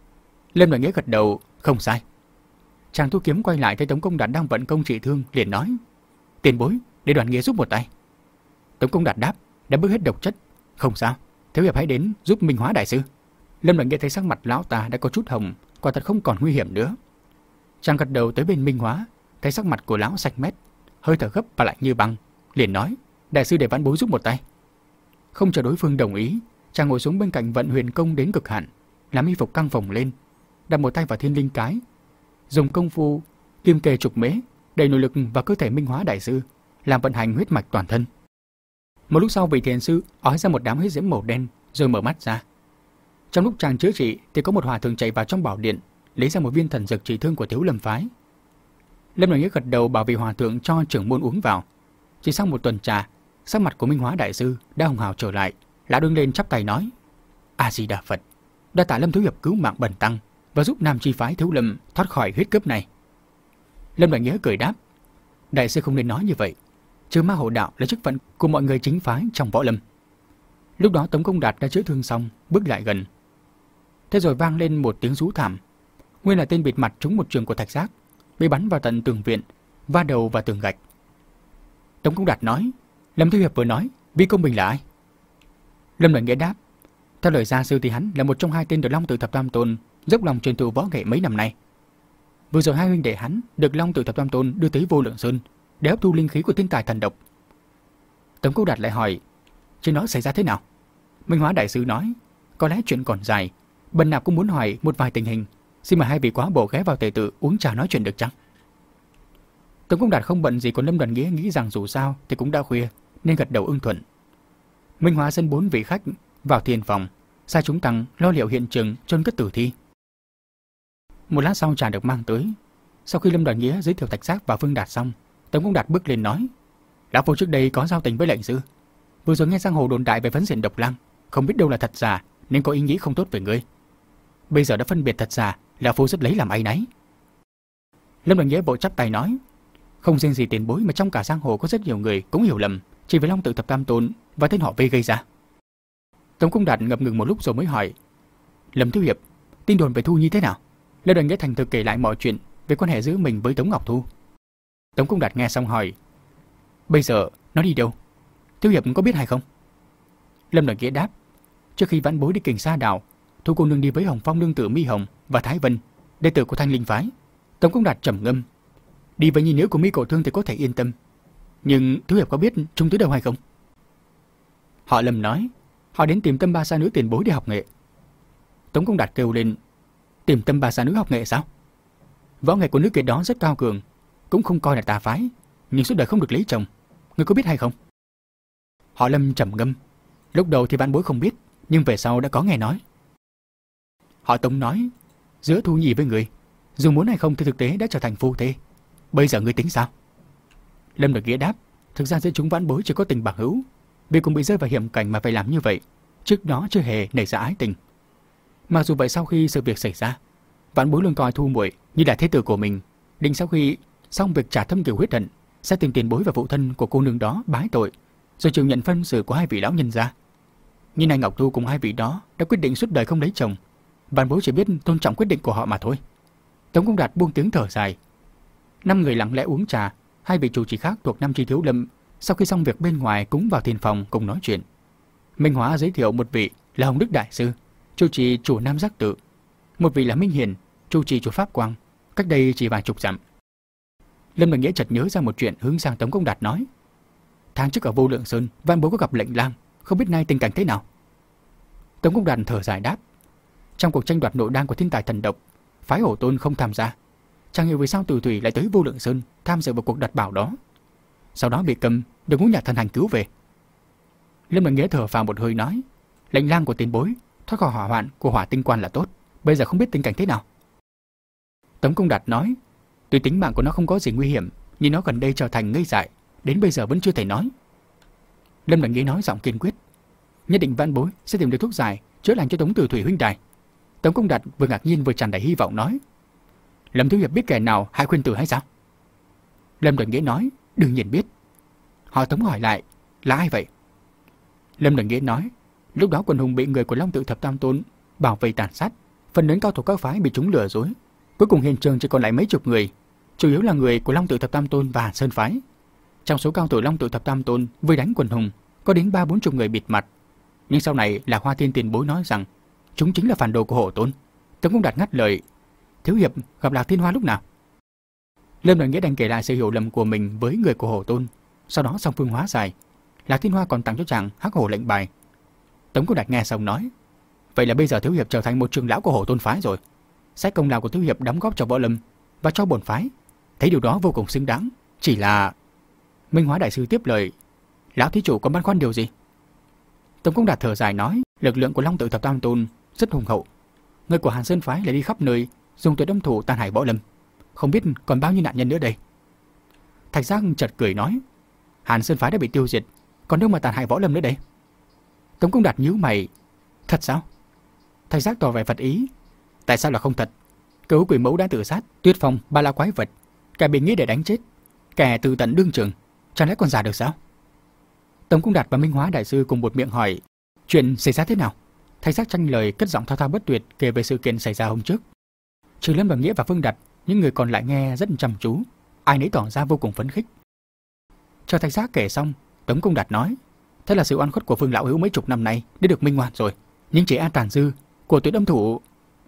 Lâm Đoàn Nghĩa gật đầu: "Không sai." Chàng thu kiếm quay lại thấy Tống Công Đạt đang vận công trị thương, liền nói: "Tiền bối, để Đoàn Nghĩa giúp một tay." Tống Công Đạt đáp: "Đã bước hết độc chất, không sao, thiếu hiệp hãy đến giúp Minh Hóa đại sư." Lâm Đoàn Nghĩa thấy sắc mặt lão ta đã có chút hồng, quả thật không còn nguy hiểm nữa. Chàng gật đầu tới bên Minh Hóa, thấy sắc mặt của lão sạch mét, hơi thở gấp và lạnh như băng, liền nói: "Đại sư để vãn bối giúp một tay." Không chờ đối phương đồng ý, chàng ngồi xuống bên cạnh vận huyền công đến cực hạn, làm y phục căng phồng lên, đặt một tay vào thiên linh cái, dùng công phu kim kê trục mễ đẩy nội lực vào cơ thể Minh Hóa đại sư, làm vận hành huyết mạch toàn thân. Một lúc sau vị thiền sư ói ra một đám huyết diễm màu đen rồi mở mắt ra. Trong lúc chàng chữa trị thì có một hòa thượng chạy vào trong bảo điện, lấy ra một viên thần dược trị thương của Thiếu Lâm phái. Lâm Đoàn Nghĩa gật đầu bảo vị hòa thượng cho trưởng môn uống vào. Chỉ sau một tuần trà, sắc mặt của Minh Hóa đại sư đã hồng hào trở lại. Lão đứng lên chắp tay nói: "A Di Đà Phật, đa tạ Lâm thiếu hiệp cứu mạng bần tăng và giúp Nam chi phái Thiếu Lâm thoát khỏi huyết cướp này." Lâm Đoàn Nghĩa cười đáp: "Đại sư không nên nói như vậy. Trừ ma hộ đạo là chức phận của mọi người chính phái trong võ lâm." Lúc đó Tống Công Đạt đã chữa thương xong, bước lại gần. Thế rồi vang lên một tiếng rú thảm. Nguyên là tên bịt mặt trúng một trường của Thạch Giác, bị bắn vào tận tường viện, va đầu vào tường gạch. Tống Công Đạt nói: "Lâm thiếu hiệp vừa nói, vi công bình là ai?" Lâm Đoàn Nghĩa đáp: "Theo lời gia sư thì hắn là một trong hai tên được Long Tự Thập Tam Tôn dốc lòng truyền thụ võ nghệ mấy năm nay. Vừa rồi hai huynh đệ hắn được Long Tự Thập Tam Tôn đưa tới Vô Lượng Sơn để hấp thu linh khí của thiên tài thần độc." Tống Công Đạt lại hỏi: "Chuyện đó xảy ra thế nào?" Minh Hóa đại sư nói: "Có lẽ chuyện còn dài, bần nạp cũng muốn hỏi một vài tình hình, xin mời hai vị quá bộ ghé vào tề tự uống trà nói chuyện được chăng?" Tống Công Đạt không bận gì, còn Lâm Đoàn Nghĩa nghĩ rằng dù sao thì cũng đã khuya nên gật đầu ưng thuận. Minh Hóa dẫn bốn vị khách vào thiền phòng, sai chúng tăng lo liệu hiện trường chôn cất tử thi. Một lát sau trà được mang tới. Sau khi Lâm Đoàn Nghĩa giới thiệu Thạch Giác và Phương Đạt xong, Tống Công Đạt bước lên nói: "Lão phu trước đây có giao tình với lệnh sư, vừa rồi nghe giang hồ đồn đại về phấn diện độc lang, không biết đâu là thật giả nên có ý nghĩ không tốt về ngươi. Bây giờ đã phân biệt thật giả, lão phu rất lấy làm áy náy." Lâm Đoàn Nghĩa vội chắp tay nói: "Không riêng gì tiền bối mà trong cả giang hồ có rất nhiều người cũng hiểu lầm chỉ vì Long Tự Thập Tam Tôn và tên họ V gây ra." Tống Công Đạt ngập ngừng một lúc rồi mới hỏi: "Lâm thiếu hiệp, tin đồn về Thu Nhi thế nào?" Lâm Đoàn Nghĩa thành thực kể lại mọi chuyện về quan hệ giữa mình với Tống Ngọc Thu. Tống Công Đạt nghe xong hỏi: "Bây giờ nó đi đâu? Thiếu hiệp có biết hay không?" Lâm Đoàn Nghĩa đáp: "Trước khi vãn bối đi Kình Sa Đảo, Thu cô nương đi với Hồng Phong nương tử Mi Hồng và Thái Vân, đệ tử của Thanh Linh phái." Tống Công Đạt trầm ngâm: "Đi với nhi nữ của Mi Cổ Thương thì có thể yên tâm, nhưng thiếu hiệp có biết chúng tới đâu hay không?" Họ Lâm nói: "Họ đến tìm Tâm Ba Sa nữ tiền bối để học nghệ." Tống Công Đạt kêu lên: "Tìm Tâm Ba Sa nữ học nghệ sao? Võ nghệ của nữ kiệt đó rất cao cường, cũng không coi là tà phái, nhưng suốt đời không được lấy chồng, ngươi có biết hay không?" Họ Lâm trầm ngâm: "Lúc đầu thì vãn bối không biết, nhưng về sau đã có nghe nói." Họ Tống nói: "Giữa Thu Nhi với người, dù muốn hay không thì thực tế đã trở thành phu thê, bây giờ ngươi tính sao?" Lâm Đoàn Nghĩa đáp: "Thực ra giữa chúng vãn bối chỉ có tình bằng hữu, vì cùng bị rơi vào hiểm cảnh mà phải làm như vậy, trước đó chưa hề nảy ra ái tình. Mặc dù vậy, sau khi sự việc xảy ra, vãn bối luôn coi Thu muội như là thế tử của mình, định sau khi xong việc trả thâm cửu huyết hận sẽ tìm tiền bối và phụ thân của cô nương đó bái tội, rồi chịu nhận phân xử của hai vị lão nhân gia. Nhưng nay Ngọc Thu cùng hai vị đó đã quyết định suốt đời không lấy chồng, vãn bối chỉ biết tôn trọng quyết định của họ mà thôi." Tống Công Đạt buông tiếng thở dài. Năm người lặng lẽ uống trà. Hai vị chủ trì khác thuộc Nam Chi Thiếu Lâm sau khi xong việc bên ngoài cũng vào thiền phòng cùng nói chuyện. Minh Hóa giới thiệu một vị là Hồng Đức đại sư, chủ trì chùa Nam Giác Tự, một vị là Minh Hiền, chủ trì chùa Pháp Quang, cách đây chỉ vài chục dặm. Lâm Đại Nghĩa chợt nhớ ra một chuyện, hướng sang Tống Công Đạt nói: tháng trước ở Vô Lượng Sơn, Văn Bối có gặp Lệnh Lang, không biết nay tình cảnh thế nào. Tống Công Đạt thở dài đáp: trong cuộc tranh đoạt nội đan của thiên tài thần độc, phái Hổ Tôn không tham gia. Chẳng hiểu vì sao Từ Thủy lại tới Vô Lượng Sơn tham dự vào cuộc đoạt bảo đó. Sau đó bị cầm, được ngũ nhạc thần hành cứu về. Lâm Đại Nghĩa thở phào một hơi nói: Lệnh Lang của tiền bối thoát khỏi hỏa hoạn của Hỏa Tinh Quan là tốt, bây giờ không biết tình cảnh thế nào. Tống Công Đạt nói: tuy tính mạng của nó không có gì nguy hiểm, nhưng nó gần đây trở thành ngây dại, đến bây giờ vẫn chưa thể nói. Lâm Đại Nghĩa nói giọng kiên quyết: nhất định Văn Bối sẽ tìm được thuốc giải chữa lành cho Tống Từ Thủy huynh đài. Tống Công Đạt vừa ngạc nhiên vừa tràn đầy hy vọng nói: Lâm thiếu hiệp biết kẻ nào hại khuyên tử hay sao? Lâm Đại Nghĩa nói: đương nhiên biết. Họ Tống hỏi lại: là ai vậy? Lâm Đại Nghĩa nói: lúc đó quần hùng bị người của Long Tự Thập Tam Tôn bảo vệ tàn sát, phần lớn cao thủ các phái bị chúng lừa dối, cuối cùng hiện trường chỉ còn lại mấy chục người, chủ yếu là người của Long Tự Thập Tam Tôn và Sơn phái. Trong số cao thủ Long Tự Thập Tam Tôn vây đánh quần hùng có đến ba bốn chục người bịt mặt, nhưng sau này là Hoa Thiên tiền bối nói rằng chúng chính là phản đồ của Hổ Tôn. Tống Công Đạt ngắt lời: thiếu hiệp gặp Lạc Thiên Hoa lúc nào? Lâm Đại Nghĩa đành kể lại sự hiểu lầm của mình với người của Hổ Tôn, sau đó song phương hóa giải. Lạc Thiên Hoa còn tặng cho chàng Hắc Hổ lệnh bài. Tống Công Đạt nghe xong nói: vậy là bây giờ thiếu hiệp trở thành một trưởng lão của Hổ Tôn phái rồi. Xét công lao của thiếu hiệp đóng góp cho võ lâm và cho bổn phái, thấy điều đó vô cùng xứng đáng. Chỉ là... Minh Hóa đại sư tiếp lời: lão thí chủ có băn khoăn điều gì? Tống Công Đạt thở dài nói: lực lượng của Long Tự Thập Tam Tôn rất hùng hậu, người của Hàn Sơn phái lại đi khắp nơi dùng tuyệt âm thủ tàn hại võ lâm, không biết còn bao nhiêu nạn nhân nữa đây. Thạch Giác chợt cười nói: Hàn Sơn phái đã bị tiêu diệt, còn đâu mà tàn hại võ lâm nữa đây. Tống Công Đạt nhíu mày: thật sao? Thạch Giác tỏ vẻ phật ý: tại sao là không thật? Cửu Quỷ Mẫu đã tự sát, Tuyết Phong, Ba La Quái Vật, kẻ bị nghĩ để đánh chết, kẻ từ tận đương trường, chẳng lẽ còn giả được sao? Tống Công Đạt và Minh Hóa đại sư cùng một miệng hỏi: chuyện xảy ra thế nào? Thạch Giác tranh lời cất giọng thao thao bất tuyệt kể về sự kiện xảy ra hôm trước. Trừ Lâm Bằng Nghĩa và Phương Đạt, những người còn lại nghe rất chăm chú, ai nấy tỏ ra vô cùng phấn khích. Cho Thạch Giác kể xong, Tống Công Đạt nói: thế là sự oan khuất của Phương lão hữu mấy chục năm nay đã được minh oan rồi, nhưng chỉ an tàn dư của tuyệt âm thủ.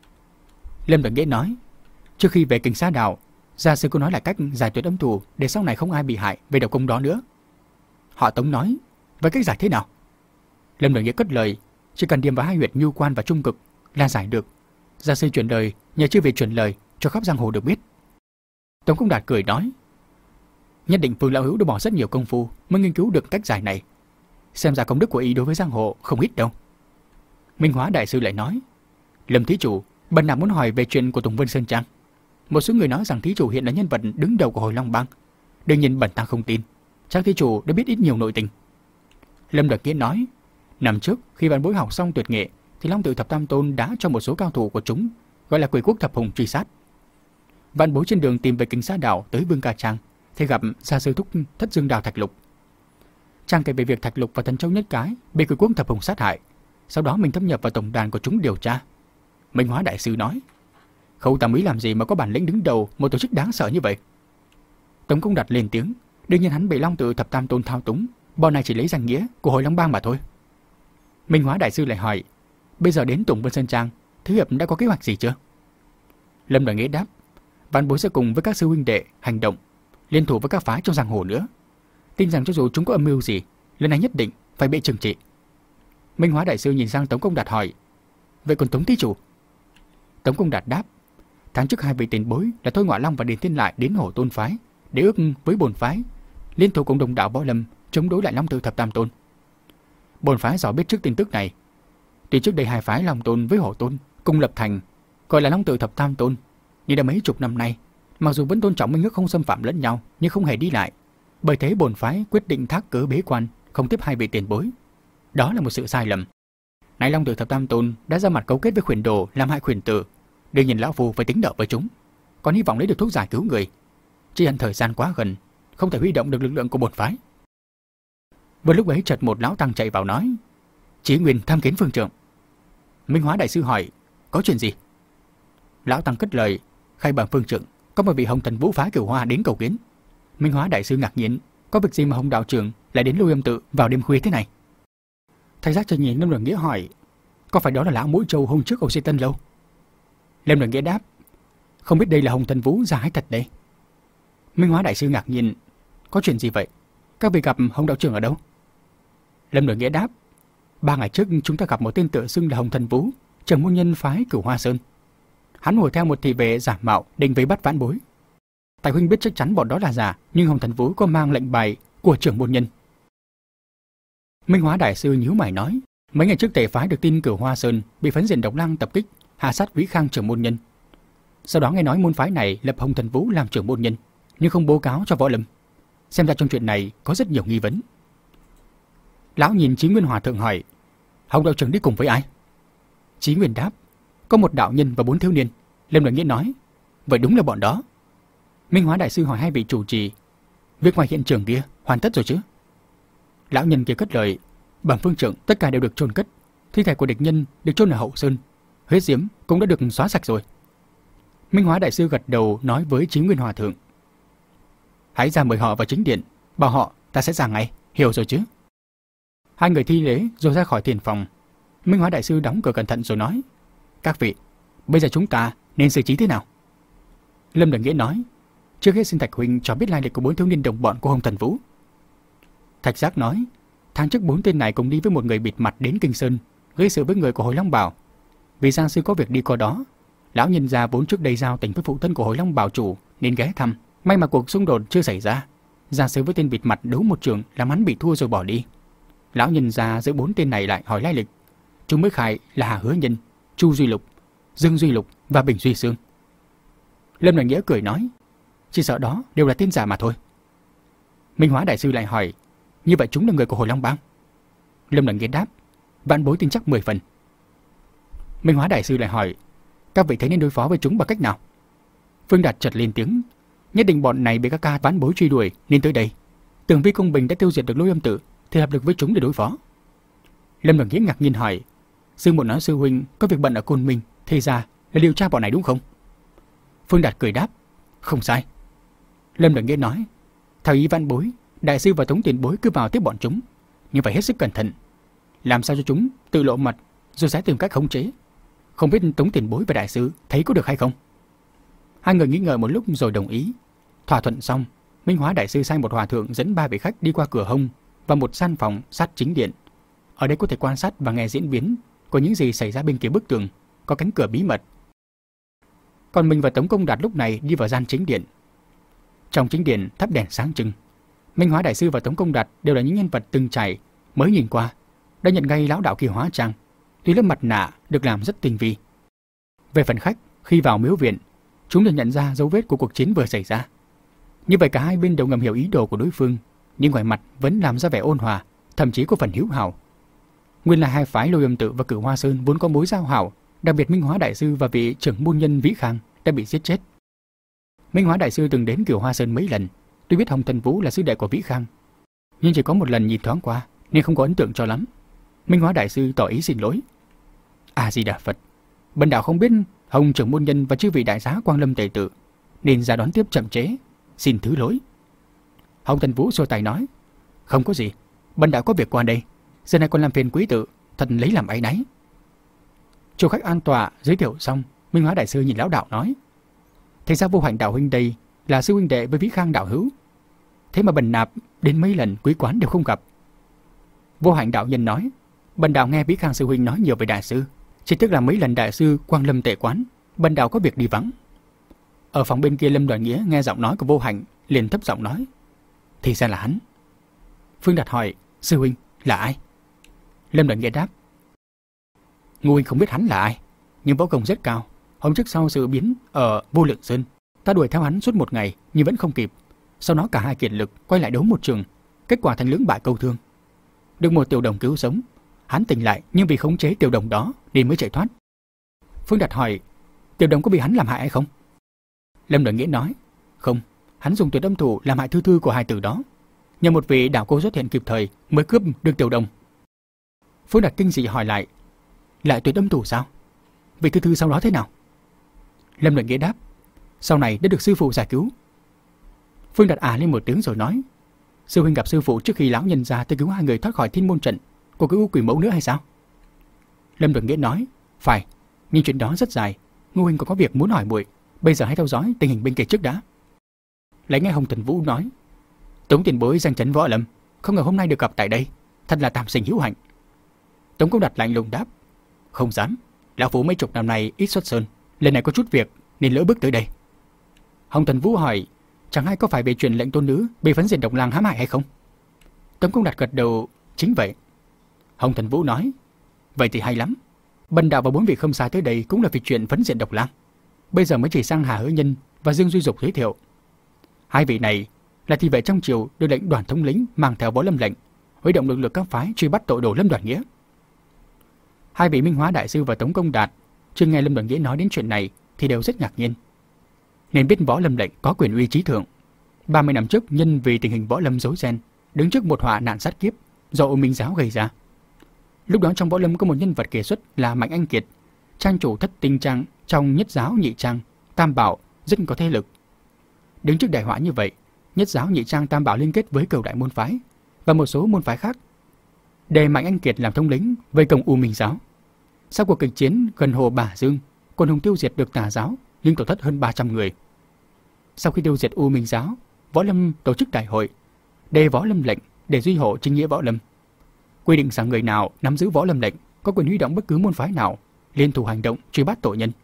Lâm Bằng Nghĩa nói: trước khi về Kình Sa Đảo, gia sư có nói lại cách giải tuyệt âm thủ để sau này không ai bị hại về độc công đó nữa. Họ Tống nói: vậy cách giải thế nào? Lâm Bằng Nghĩa cất lời: chỉ cần điểm vào hai huyệt nhu quan và trung cực là giải được. Gia sư chuyển lời nhờ chư vị chuyển lời cho khắp giang hồ được biết. Tống Công Đạt cười nói: nhất định Phương lão hữu đã bỏ rất nhiều công phu mới nghiên cứu được cách giải này, xem ra công đức của y đối với giang hồ không ít đâu. Minh Hóa đại sư lại nói: Lâm thí chủ, bần nào muốn hỏi về chuyện của Tùng Vân Sơn Trang. Một số người nói rằng thí chủ hiện là nhân vật đứng đầu của Hồi Long Bang, đương nhiên bần tăng không tin, chắc thí chủ đã biết ít nhiều nội tình. Lâm Đặc Nghĩa nói: năm trước khi Văn Bối học xong tuyệt nghệ thì Long Tự Thập Tam Tôn đã cho một số cao thủ của chúng, gọi là Quỷ Quốc Thập Hùng, truy sát. Văn Bối trên đường tìm về Kình Sa Đảo tới Vương Ca Trang thì gặp gia sư thúc Thất Dương Đào Thạch Lục. Trang kể về việc Thạch Lục và Thần Châu Nhất Cái bị Quỷ Quốc Thập Hùng sát hại, sau đó mình thâm nhập vào tổng đàn của chúng điều tra. Minh Hóa đại sư nói: Khâu Tam Ý làm gì mà có bản lĩnh đứng đầu một tổ chức đáng sợ như vậy? Tống Công Đạt lên tiếng: đương nhiên hắn bị Long Tự Thập Tam Tôn thao túng, bọn này chỉ lấy danh nghĩa của Hồi Long Bang mà thôi. Minh Hóa đại sư lại hỏi: bây giờ đến Tùng Vân Sơn Trang, Thứ Hiệp đã có kế hoạch gì chưa? Lâm Đại Nghĩa đáp: Văn Bối sẽ cùng với các sư huynh đệ hành động, liên thủ với các phái trong giang hồ nữa. Tin rằng cho dù chúng có âm mưu gì, lần này nhất định phải bị trừng trị. Minh Hóa đại sư nhìn sang Tống Công Đạt hỏi: vậy còn Tống thí chủ? Tống Công Đạt đáp: tháng trước hai vị tiền bối là Thôi Ngọa Long và Điền Thiên Lại đến Hổ Tôn phái để ước với bổn phái liên thủ cùng đồng đạo võ lâm chống đối lại Long Tự Thập Tam Tôn. Bổn phái rõ biết trước tin tức này. Tuy trước đây hai phái Long Tôn với Hổ Tôn cùng lập thành gọi là Long Tự Thập Tam Tôn, nhưng đã mấy chục năm nay, mặc dù vẫn tôn trọng minh ước không xâm phạm lẫn nhau nhưng không hề đi lại. Bởi thế bổn phái quyết định thác cớ bế quan, không tiếp hai vị tiền bối. Đó là một sự sai lầm. Nay Long Tự Thập Tam Tôn đã ra mặt cấu kết với Khuyển Đồ làm hại Khuyển Tử, đương nhiên lão phu phải tính nợ với chúng, còn hy vọng lấy được thuốc giải cứu người. Chỉ hận thời gian quá gần, không thể huy động được lực lượng của bổn phái. Vừa lúc ấy chợt một lão tăng chạy vào nói: Chí Nguyên tham kiến phương trưởng. Minh Hóa đại sư hỏi: có chuyện gì? Lão tăng cất lời: khai bẩm phương trưởng, có một vị Hồng Thần Vũ phái Cửu Hoa đến cầu kiến. Minh Hóa đại sư ngạc nhiên: có việc gì mà Hồng đạo trưởng lại đến Lôi Âm Tự vào đêm khuya thế này? Thạch Giác chợt nhìn Lâm Đại Nghĩa hỏi: có phải đó là lão Mũi Châu hôm trước ở Xê Tân Lâu? Lâm Đại Nghĩa đáp: không biết đây là Hồng Thần Vũ giả hay thật đây? Minh Hóa đại sư ngạc nhiên. Có chuyện gì vậy? Các vị gặp Hồng đạo trưởng ở đâu? Lâm Đội Nghĩa đáp. Ba ngày trước chúng ta gặp một tên tự xưng là Hồng Thần Vũ, trưởng môn nhân phái Cửu Hoa Sơn. Hắn ngồi theo một thị vệ giả mạo định vây bắt vãn bối. Tại huynh biết chắc chắn bọn đó là giả, nhưng Hồng Thần Vũ có mang lệnh bài của trưởng môn nhân. Minh Hóa đại sư nhíu mày nói. Mấy ngày trước tề phái được tin Cửu Hoa Sơn bị Phấn Diện Độc Lang tập kích, hạ sát Vĩ Khang trưởng môn nhân. Sau đó nghe nói môn phái này lập Hồng Thần Vũ làm trưởng môn nhân, nhưng không báo cáo cho Võ Lâm. Xem ra trong chuyện này có rất nhiều nghi vấn. Lão nhìn Chí Nguyên Hòa thượng hỏi, Hồng đạo trưởng đi cùng với ai? Chí Nguyên đáp, có một đạo nhân và bốn thiếu niên. Lâm Đội Nghĩa nói, vậy đúng là bọn đó. Minh Hóa đại sư hỏi hai vị chủ trì, việc ngoài hiện trường kia hoàn tất rồi chứ? Lão nhân kia cất lời, bẩm phương trưởng, tất cả đều được chôn cất, thi thể của địch nhân được chôn ở hậu sơn, huyết diễm cũng đã được xóa sạch rồi. Minh Hóa đại sư gật đầu nói với Chí Nguyên Hòa thượng, hãy ra mời họ vào chính điện, bảo họ ta sẽ giảng ngay, hiểu rồi chứ? Hai người thi lễ rồi ra khỏi thiền phòng. Minh Hóa đại sư đóng cửa cẩn thận rồi nói, các vị, bây giờ chúng ta nên xử trí thế nào? Lâm Đại Nghĩa nói, trước hết xin Thạch huynh cho biết lai lịch của bốn thiếu niên đồng bọn của Hồng Thần Vũ. Thạch Giác nói, tháng trước bốn tên này cùng đi với một người bịt mặt đến Kinh Sơn, gây sự với người của Hồi Long Bảo. Vì gia sư có việc đi qua đó, lão nhân gia vốn trước đây giao tình với phụ thân của Hồi Long Bảo chủ nên ghé thăm. May mà cuộc xung đột chưa xảy ra, gia sư với tên bịt mặt đấu một trường làm hắn bị thua rồi bỏ đi. Lão nhân gia giữ bốn tên này lại hỏi lai lịch. Chúng mới khai là Hà Hứa Nhân, Chu Duy Lục, Dương Duy Lục và Bình Duy Sương. Lâm Đại Nghĩa cười nói, chỉ sợ đó đều là tên giả mà thôi. Minh Hóa đại sư lại hỏi, như vậy chúng là người của Hồi Long Bang? Lâm Đại Nghĩa đáp, vạn bối tin chắc mười phần. Minh Hóa đại sư lại hỏi, các vị thấy nên đối phó với chúng bằng cách nào? Phương Đạt chợt lên tiếng, nhất định bọn này bị các ca vãn bối truy đuổi nên tới đây. Tưởng Vi Công Bình đã tiêu diệt được Lôi Âm Tự thì hợp lực với chúng để đối phó. Lâm Đại Nghĩa ngạc nhiên hỏi, sư muội nói sư huynh có việc bận ở Côn Minh, thì ra là điều tra bọn này đúng không? Phương Đạt cười đáp, không sai. Lâm Đại Nghĩa nói, theo ý vãn bối, đại sư và Tống Tiền Bối cứ vào tiếp bọn chúng, nhưng phải hết sức cẩn thận, làm sao cho chúng tự lộ mặt rồi sẽ tìm cách khống chế. Không biết Tống Tiền Bối và đại sư thấy có được hay không? Hai người nghĩ ngợi một lúc rồi đồng ý. Thỏa thuận xong, Minh Hóa đại sư sai một hòa thượng dẫn ba vị khách đi qua cửa hông và một gian phòng sát chính điện. Ở đây có thể quan sát và nghe diễn biến của những gì xảy ra bên kia bức tường, có cánh cửa bí mật. Còn mình và Tống Công Đạt lúc này đi vào gian chính điện. Trong chính điện thắp đèn sáng trưng. Minh Hóa đại sư và Tống Công Đạt đều là những nhân vật từng trải, mới nhìn qua đã nhận ngay lão đạo kia hóa trang, tuy lớp mặt nạ được làm rất tinh vi. Về phần khách, khi vào miếu viện, chúng đều nhận ra dấu vết của cuộc chiến vừa xảy ra. Như vậy cả hai bên đều ngầm hiểu ý đồ của đối phương, nhưng ngoài mặt vẫn làm ra vẻ ôn hòa, thậm chí có phần hữu hảo. Nguyên là hai phái Lôi Âm Tự và Cửu Hoa Sơn vốn có mối giao hảo, đặc biệt Minh Hóa đại sư và vị trưởng môn nhân Vĩ Khang đã bị giết chết. Minh Hóa đại sư từng đến Cửu Hoa Sơn mấy lần, tuy biết Hồng Thần Vũ là sư đệ của Vĩ Khang, nhưng chỉ có một lần nhìn thoáng qua nên không có ấn tượng cho lắm. Minh Hóa đại sư tỏ ý xin lỗi. A Di Đà Phật, bần đạo không biết Hồng trưởng môn nhân và chư vị đại giá Quang Lâm tề tự nên ra đón tiếp chậm trễ, xin thứ lỗi. Hồng Thần Vũ xua tay nói, không có gì, bần đạo có việc qua đây, giờ này còn làm phiền quý tự, thật lấy làm áy náy. Chủ khách an tọa giới thiệu xong, Minh Hóa đại sư nhìn lão đạo nói, thế ra Vô Hạnh đạo huynh đây là sư huynh đệ với Vĩ Khang đạo hữu, thế mà bần nạp đến mấy lần quý quán đều không gặp. Vô Hạnh đạo nhân nói, bần đạo nghe Vĩ Khang sư huynh nói nhiều về đại sư, chỉ tiếc là mấy lần đại sư Quang Lâm tệ quán, bần đạo có việc đi vắng. Ở phòng bên kia Lâm Đoàn Nghĩa nghe giọng nói của Vô Hạnh, liền thấp giọng nói, thì ra là hắn. Phương Đạt hỏi, sư huynh là ai? Lâm Đoàn Nghĩa đáp, Ngô huynh không biết hắn là ai, nhưng võ công rất cao. Hôm trước sau sự biến ở Vô Lượng Sơn, ta đuổi theo hắn suốt một ngày nhưng vẫn không kịp. Sau đó cả hai kiệt lực quay lại đấu một trường, kết quả thành lưỡng bại câu thương. Được một tiểu đồng cứu sống, hắn tỉnh lại nhưng vì khống chế tiểu đồng đó nên mới chạy thoát. Phương Đạt hỏi, tiểu đồng có bị hắn làm hại hay không? Lâm Đoàn Nghĩa nói, không, hắn dùng tuyệt âm thủ làm hại thư thư của hai tử đó. Nhờ một vị đạo cô xuất hiện kịp thời mới cướp được tiểu đồng. Phương Đạt kinh dị hỏi lại, lại tuyệt âm thủ sao? Vị thư thư sau đó thế nào? Lâm Đoàn Nghĩa đáp, sau này đã được sư phụ giải cứu. Phương Đạt à lên một tiếng rồi nói, sư huynh gặp sư phụ trước khi lão nhân ra tới cứu hai người thoát khỏi thiên môn trận của cái U Quỷ Mẫu nữa hay sao? Lâm Đoàn Nghĩa nói, phải, nhưng chuyện đó rất dài, Ngô huynh còn có việc muốn hỏi muội, bây giờ hãy theo dõi tình hình bên kia trước đã. lại nghe Hồng Thần Vũ nói: Tống tiền bối danh chấn võ lâm, không ngờ hôm nay được gặp tại đây, thật là tam sinh hữu hạnh. Tống Công Đạt lạnh lùng đáp: Không dám, lão phu mấy chục năm nay ít xuất sơn, lần này có chút việc nên lỡ bước tới đây. Hồng Thần Vũ hỏi: Chẳng hay có phải về chuyện lệnh tôn nữ bị Phấn Diện Độc Lang hãm hại hay không? Tống Công Đạt gật đầu: Chính vậy. Hồng Thần Vũ nói: Vậy thì hay lắm. Bần đạo và bốn vị không sai tới đây cũng là vì chuyện Phấn Diện Độc Lang. Bây giờ mới chỉ sang Hà Hữu Nhân và Dương Duy Dục giới thiệu. Hai vị này là thị vệ trong triều được lệnh đoàn thống lĩnh mang theo võ lâm lệnh, huy động lực lượng các phái truy bắt tội đồ Lâm Đoàn Nghĩa. Hai vị Minh Hóa đại sư và Tống Công Đạt chưa nghe Lâm Đoàn Nghĩa nói đến chuyện này thì đều rất ngạc nhiên. Nên biết võ lâm lệnh có quyền uy trí thượng. ba mươi năm trước, nhân vì tình hình võ lâm rối ren, đứng trước một họa nạn sát kiếp do U Minh giáo gây ra. Lúc đó trong võ lâm có một nhân vật kỳ xuất là Mạnh Anh Kiệt, trang chủ thất tinh trang trong Nhất giáo, Nhị trang, Tam bảo, rất có thế lực. Đứng trước đại họa như vậy, Nhất giáo, Nhị trang, Tam bảo liên kết với Cửu đại môn phái và một số môn phái khác, để Mạnh Anh Kiệt làm thống lĩnh vây công U Minh giáo. Sau cuộc kịch chiến gần hồ Bà Dương, quân hùng tiêu diệt được Tà giáo, nhưng tổn thất hơn ba trăm người. Sau khi tiêu diệt U Minh giáo, võ lâm tổ chức đại hội, đề võ lâm lệnh để duy hộ chính nghĩa võ lâm, quy định rằng người nào nắm giữ võ lâm lệnh có quyền huy động bất cứ môn phái nào liên thủ hành động truy bắt tội nhân.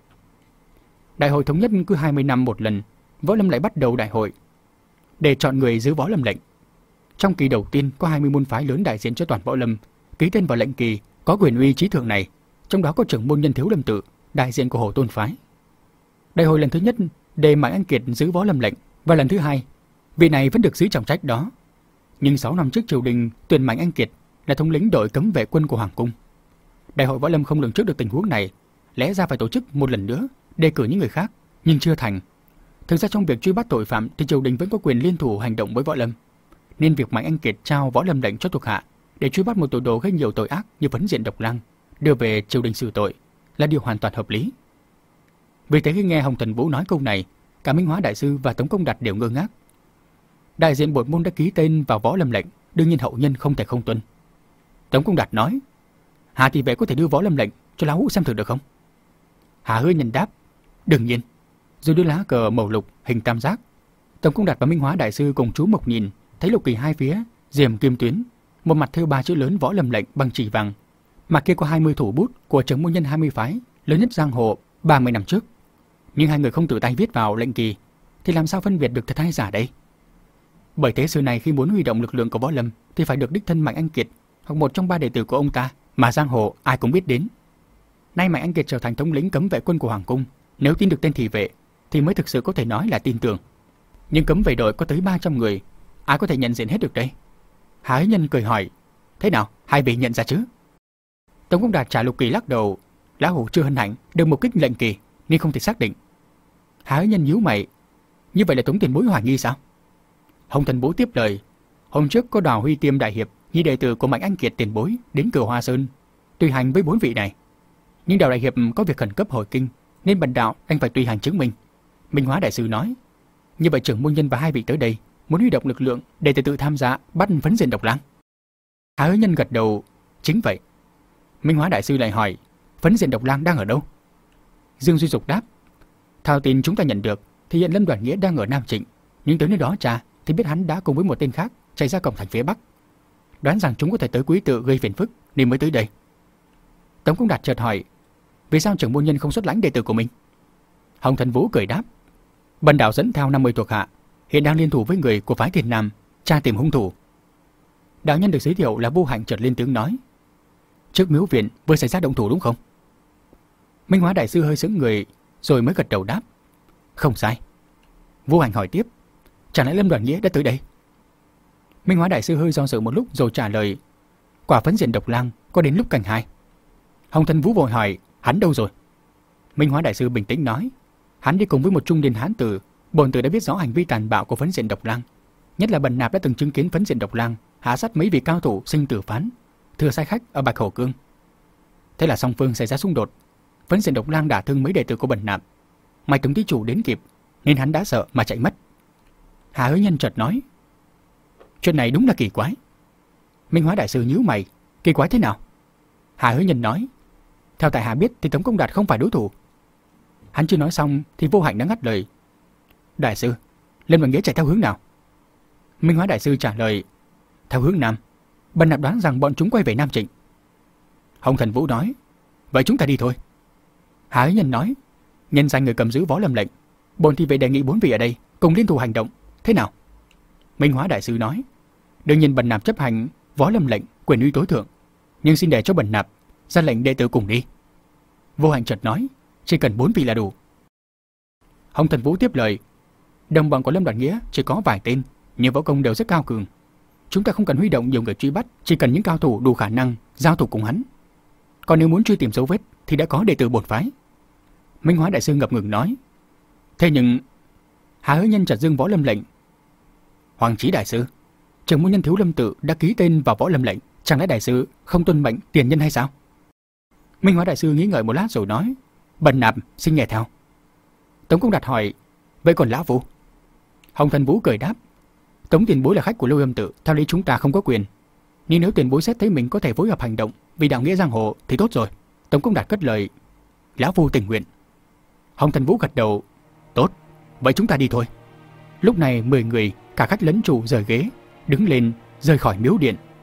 Đại hội thống nhất cứ hai mươi năm một lần, võ lâm lại bắt đầu đại hội để chọn người giữ võ lâm lệnh. Trong kỳ đầu tiên có hai mươi môn phái lớn đại diện cho toàn võ lâm ký tên vào lệnh kỳ có quyền uy trí thượng này, trong đó có trưởng môn Nhân Thiếu Lâm Tự, đại diện của Hổ Tôn phái. Đại hội lần thứ nhất đề Mạnh Anh Kiệt giữ võ lâm lệnh, và lần thứ hai vị này vẫn được giữ trọng trách đó. Nhưng sáu năm trước triều đình tuyển Mạnh Anh Kiệt là thống lĩnh đội cấm vệ quân của Hoàng cung. Đại hội võ lâm không lường trước được tình huống này, lẽ ra phải tổ chức một lần nữa đề cử những người khác, nhưng chưa thành. Thực ra trong việc truy bắt tội phạm thì triều đình vẫn có quyền liên thủ hành động với võ lâm, nên việc Mạnh Anh Kiệt trao võ lâm lệnh cho thuộc hạ để truy bắt một tội đồ gây nhiều tội ác như Phấn Diện Độc Lang đưa về triều đình xử tội là điều hoàn toàn hợp lý. Vì thế khi nghe Hồng Thần Vũ nói câu này, cả Minh Hóa đại sư và Tống Công Đạt đều ngơ ngác. Đại diện bổn môn đã ký tên vào võ lâm lệnh, đương nhiên hậu nhân không thể không tuân. Tống Công Đạt nói: Hà thị vệ có thể đưa võ lâm lệnh cho lão hữu xem thử được không? Hà Hữu Nhân đáp: Đương nhiên. Rồi đưa lá cờ màu lục hình tam giác. Tống Công Đạt và Minh Hóa đại sư cùng chú mục nhìn, thấy lục kỳ hai phía diềm kim tuyến, một mặt thêu ba chữ lớn võ lâm lệnh bằng chỉ vàng, mặt kia có hai mươi thủ bút của trưởng môn nhân hai mươi phái lớn nhất giang hồ ba mươi năm trước. Nhưng hai người không tự tay viết vào lệnh kỳ thì làm sao phân biệt được thật hay giả đây? Bởi thế xưa này khi muốn huy động lực lượng của võ lâm thì phải được đích thân Mạnh Anh Kiệt hoặc một trong ba đệ tử của ông ta mà giang hồ ai cũng biết đến. Nay Mạnh Anh Kiệt trở thành thống lĩnh cấm vệ quân của Hoàng cung, nếu tin được tên thị vệ thì mới thực sự có thể nói là tin tưởng. Nhưng cấm vệ đội có tới ba trăm người, ai có thể nhận diện hết được đây? Hà Hữu Nhân cười hỏi: Thế nào, hai vị nhận ra chứ? Tống Công Đạt trả lục kỳ lắc đầu: Lão hủ chưa hân hạnh được mục kích lệnh kỳ nên không thể xác định. Hà Hữu Nhân nhíu mày: Như vậy là Tống tiền bối hoài nghi sao? Hồng Thần Vũ tiếp lời: Hôm trước có Đào Huy Tiêm đại hiệp, nhi đệ tử của Mạnh Anh Kiệt tiền bối đến Cửu Hoa Sơn tùy hành với bốn vị này. Nhưng Đào đại hiệp có việc khẩn cấp hồi kinh nên bần đạo anh phải tùy hành chứng minh. Minh Hóa đại sư nói: Như vậy trưởng môn nhân và hai vị tới đây muốn huy động lực lượng để tự tự tham gia bắt Phấn Diện Độc Lang. Hà Hữu Nhân gật đầu: Chính vậy. Minh Hóa đại sư lại hỏi: Phấn Diện Độc Lang đang ở đâu? Dương Duy Dục đáp: Theo tin chúng ta nhận được thì hiện Lâm Đoàn Nghĩa đang ở Nam Trịnh, nhưng tới nơi đó tra thì biết hắn đã cùng với một tên khác chạy ra cổng thành phía bắc. Đoán rằng chúng có thể tới Quý Tự gây phiền phức nên mới tới đây. Tống Công Đạt chợt hỏi: Vì sao trưởng môn nhân không xuất lãnh đệ tử của mình? Hồng Thần Vũ cười đáp: Bần đạo dẫn theo năm mươi thuộc hạ, hiện đang liên thủ với người của phái Thiền Nam tra tìm hung thủ. Đạo nhân được giới thiệu là Vô Hạnh chợt lên tiếng nói: Trước miếu viện vừa xảy ra động thủ đúng không? Minh Hóa đại sư hơi sững người rồi mới gật đầu đáp: Không sai. Vô Hạnh hỏi tiếp: Chẳng lẽ Lâm Đoàn Nghĩa đã tới đây? Minh Hóa đại sư hơi do dự một lúc rồi trả lời: Quả Phấn Diện Độc Lang có đến lúc canh hai. Hồng Thần Vũ vội hỏi: Hắn đâu rồi? Minh Hóa đại sư bình tĩnh nói: Hắn đi cùng với một trung niên hán tử, bổn tử đã biết rõ hành vi tàn bạo của Phấn Diện Độc Lang, nhất là bần nạp đã từng chứng kiến Phấn Diện Độc Lang hạ sát mấy vị cao thủ sinh tử phán, thừa sai khách ở Bạch Hổ Cương. Thế là song phương xảy ra xung đột, Phấn Diện Độc Lang đả thương mấy đệ tử của bần nạp. May Tống thí chủ đến kịp nên hắn đã sợ mà chạy mất. Hà Hữu Nhân chợt nói: Chuyện này đúng là kỳ quái. Minh Hóa đại sư nhíu mày: Kỳ quái thế nào? Hà Hữu Nhân nói: Theo tại hạ biết thì Tống Công Đạt không phải đối thủ. Hắn chưa nói xong thì Vô Hạnh đã ngắt lời: Đại sư, Lâm Đoàn Nghĩa chạy theo hướng nào? Minh Hóa đại sư trả lời, theo hướng nam. Bần Nạp đoán rằng bọn chúng quay về Nam Trịnh. Hồng Thần Vũ nói, vậy chúng ta đi thôi. Hà Ấy Nhân nói, nhân danh người cầm giữ Võ Lâm lệnh, bổn thị vệ đề nghị bốn vị ở đây cùng liên thủ hành động, thế nào? Minh Hóa đại sư nói, đương nhiên Bần Nạp chấp hành Võ Lâm lệnh, quyền uy tối thượng, nhưng xin để cho Bần Nạp ra lệnh đệ tử cùng đi. Vô Hành chợt nói, chỉ cần bốn vị là đủ. Hồng Thần Vũ tiếp lời, đồng bọn của Lâm Đoàn Nghĩa chỉ có vài tên, nhưng võ công đều rất cao cường. Chúng ta không cần huy động nhiều người truy bắt, chỉ cần những cao thủ đủ khả năng giao thủ cùng hắn. Còn nếu muốn truy tìm dấu vết thì đã có đệ tử bổn phái. Minh Hóa đại sư ngập ngừng nói, thế nhưng Hà Hữu Nhân chợt dưng Võ Lâm lệnh. Hoàng Chí đại sư, trưởng môn nhân Thiếu Lâm tự đã ký tên vào Võ Lâm lệnh, chẳng lẽ đại sư không tuân mệnh tiền nhân hay sao? Minh Hóa đại sư nghĩ ngợi một lát rồi nói, Bần Nạp xin nghe theo. Tống Công Đạt hỏi, vậy còn lão Vũ? Hồng Thần Vũ cười đáp, Tống tiền bối là khách của Lưu Lâm tự, theo lý chúng ta không có quyền. Nhưng nếu tiền bối xét thấy mình có thể phối hợp hành động vì đạo nghĩa giang hồ thì tốt rồi. Tống Công Đạt cất lời, lão Phu tình nguyện. Hồng Thần Vũ gật đầu, tốt, vậy chúng ta đi thôi. Lúc này mười người, cả khách lẫn chủ rời ghế, đứng lên rời khỏi miếu điện.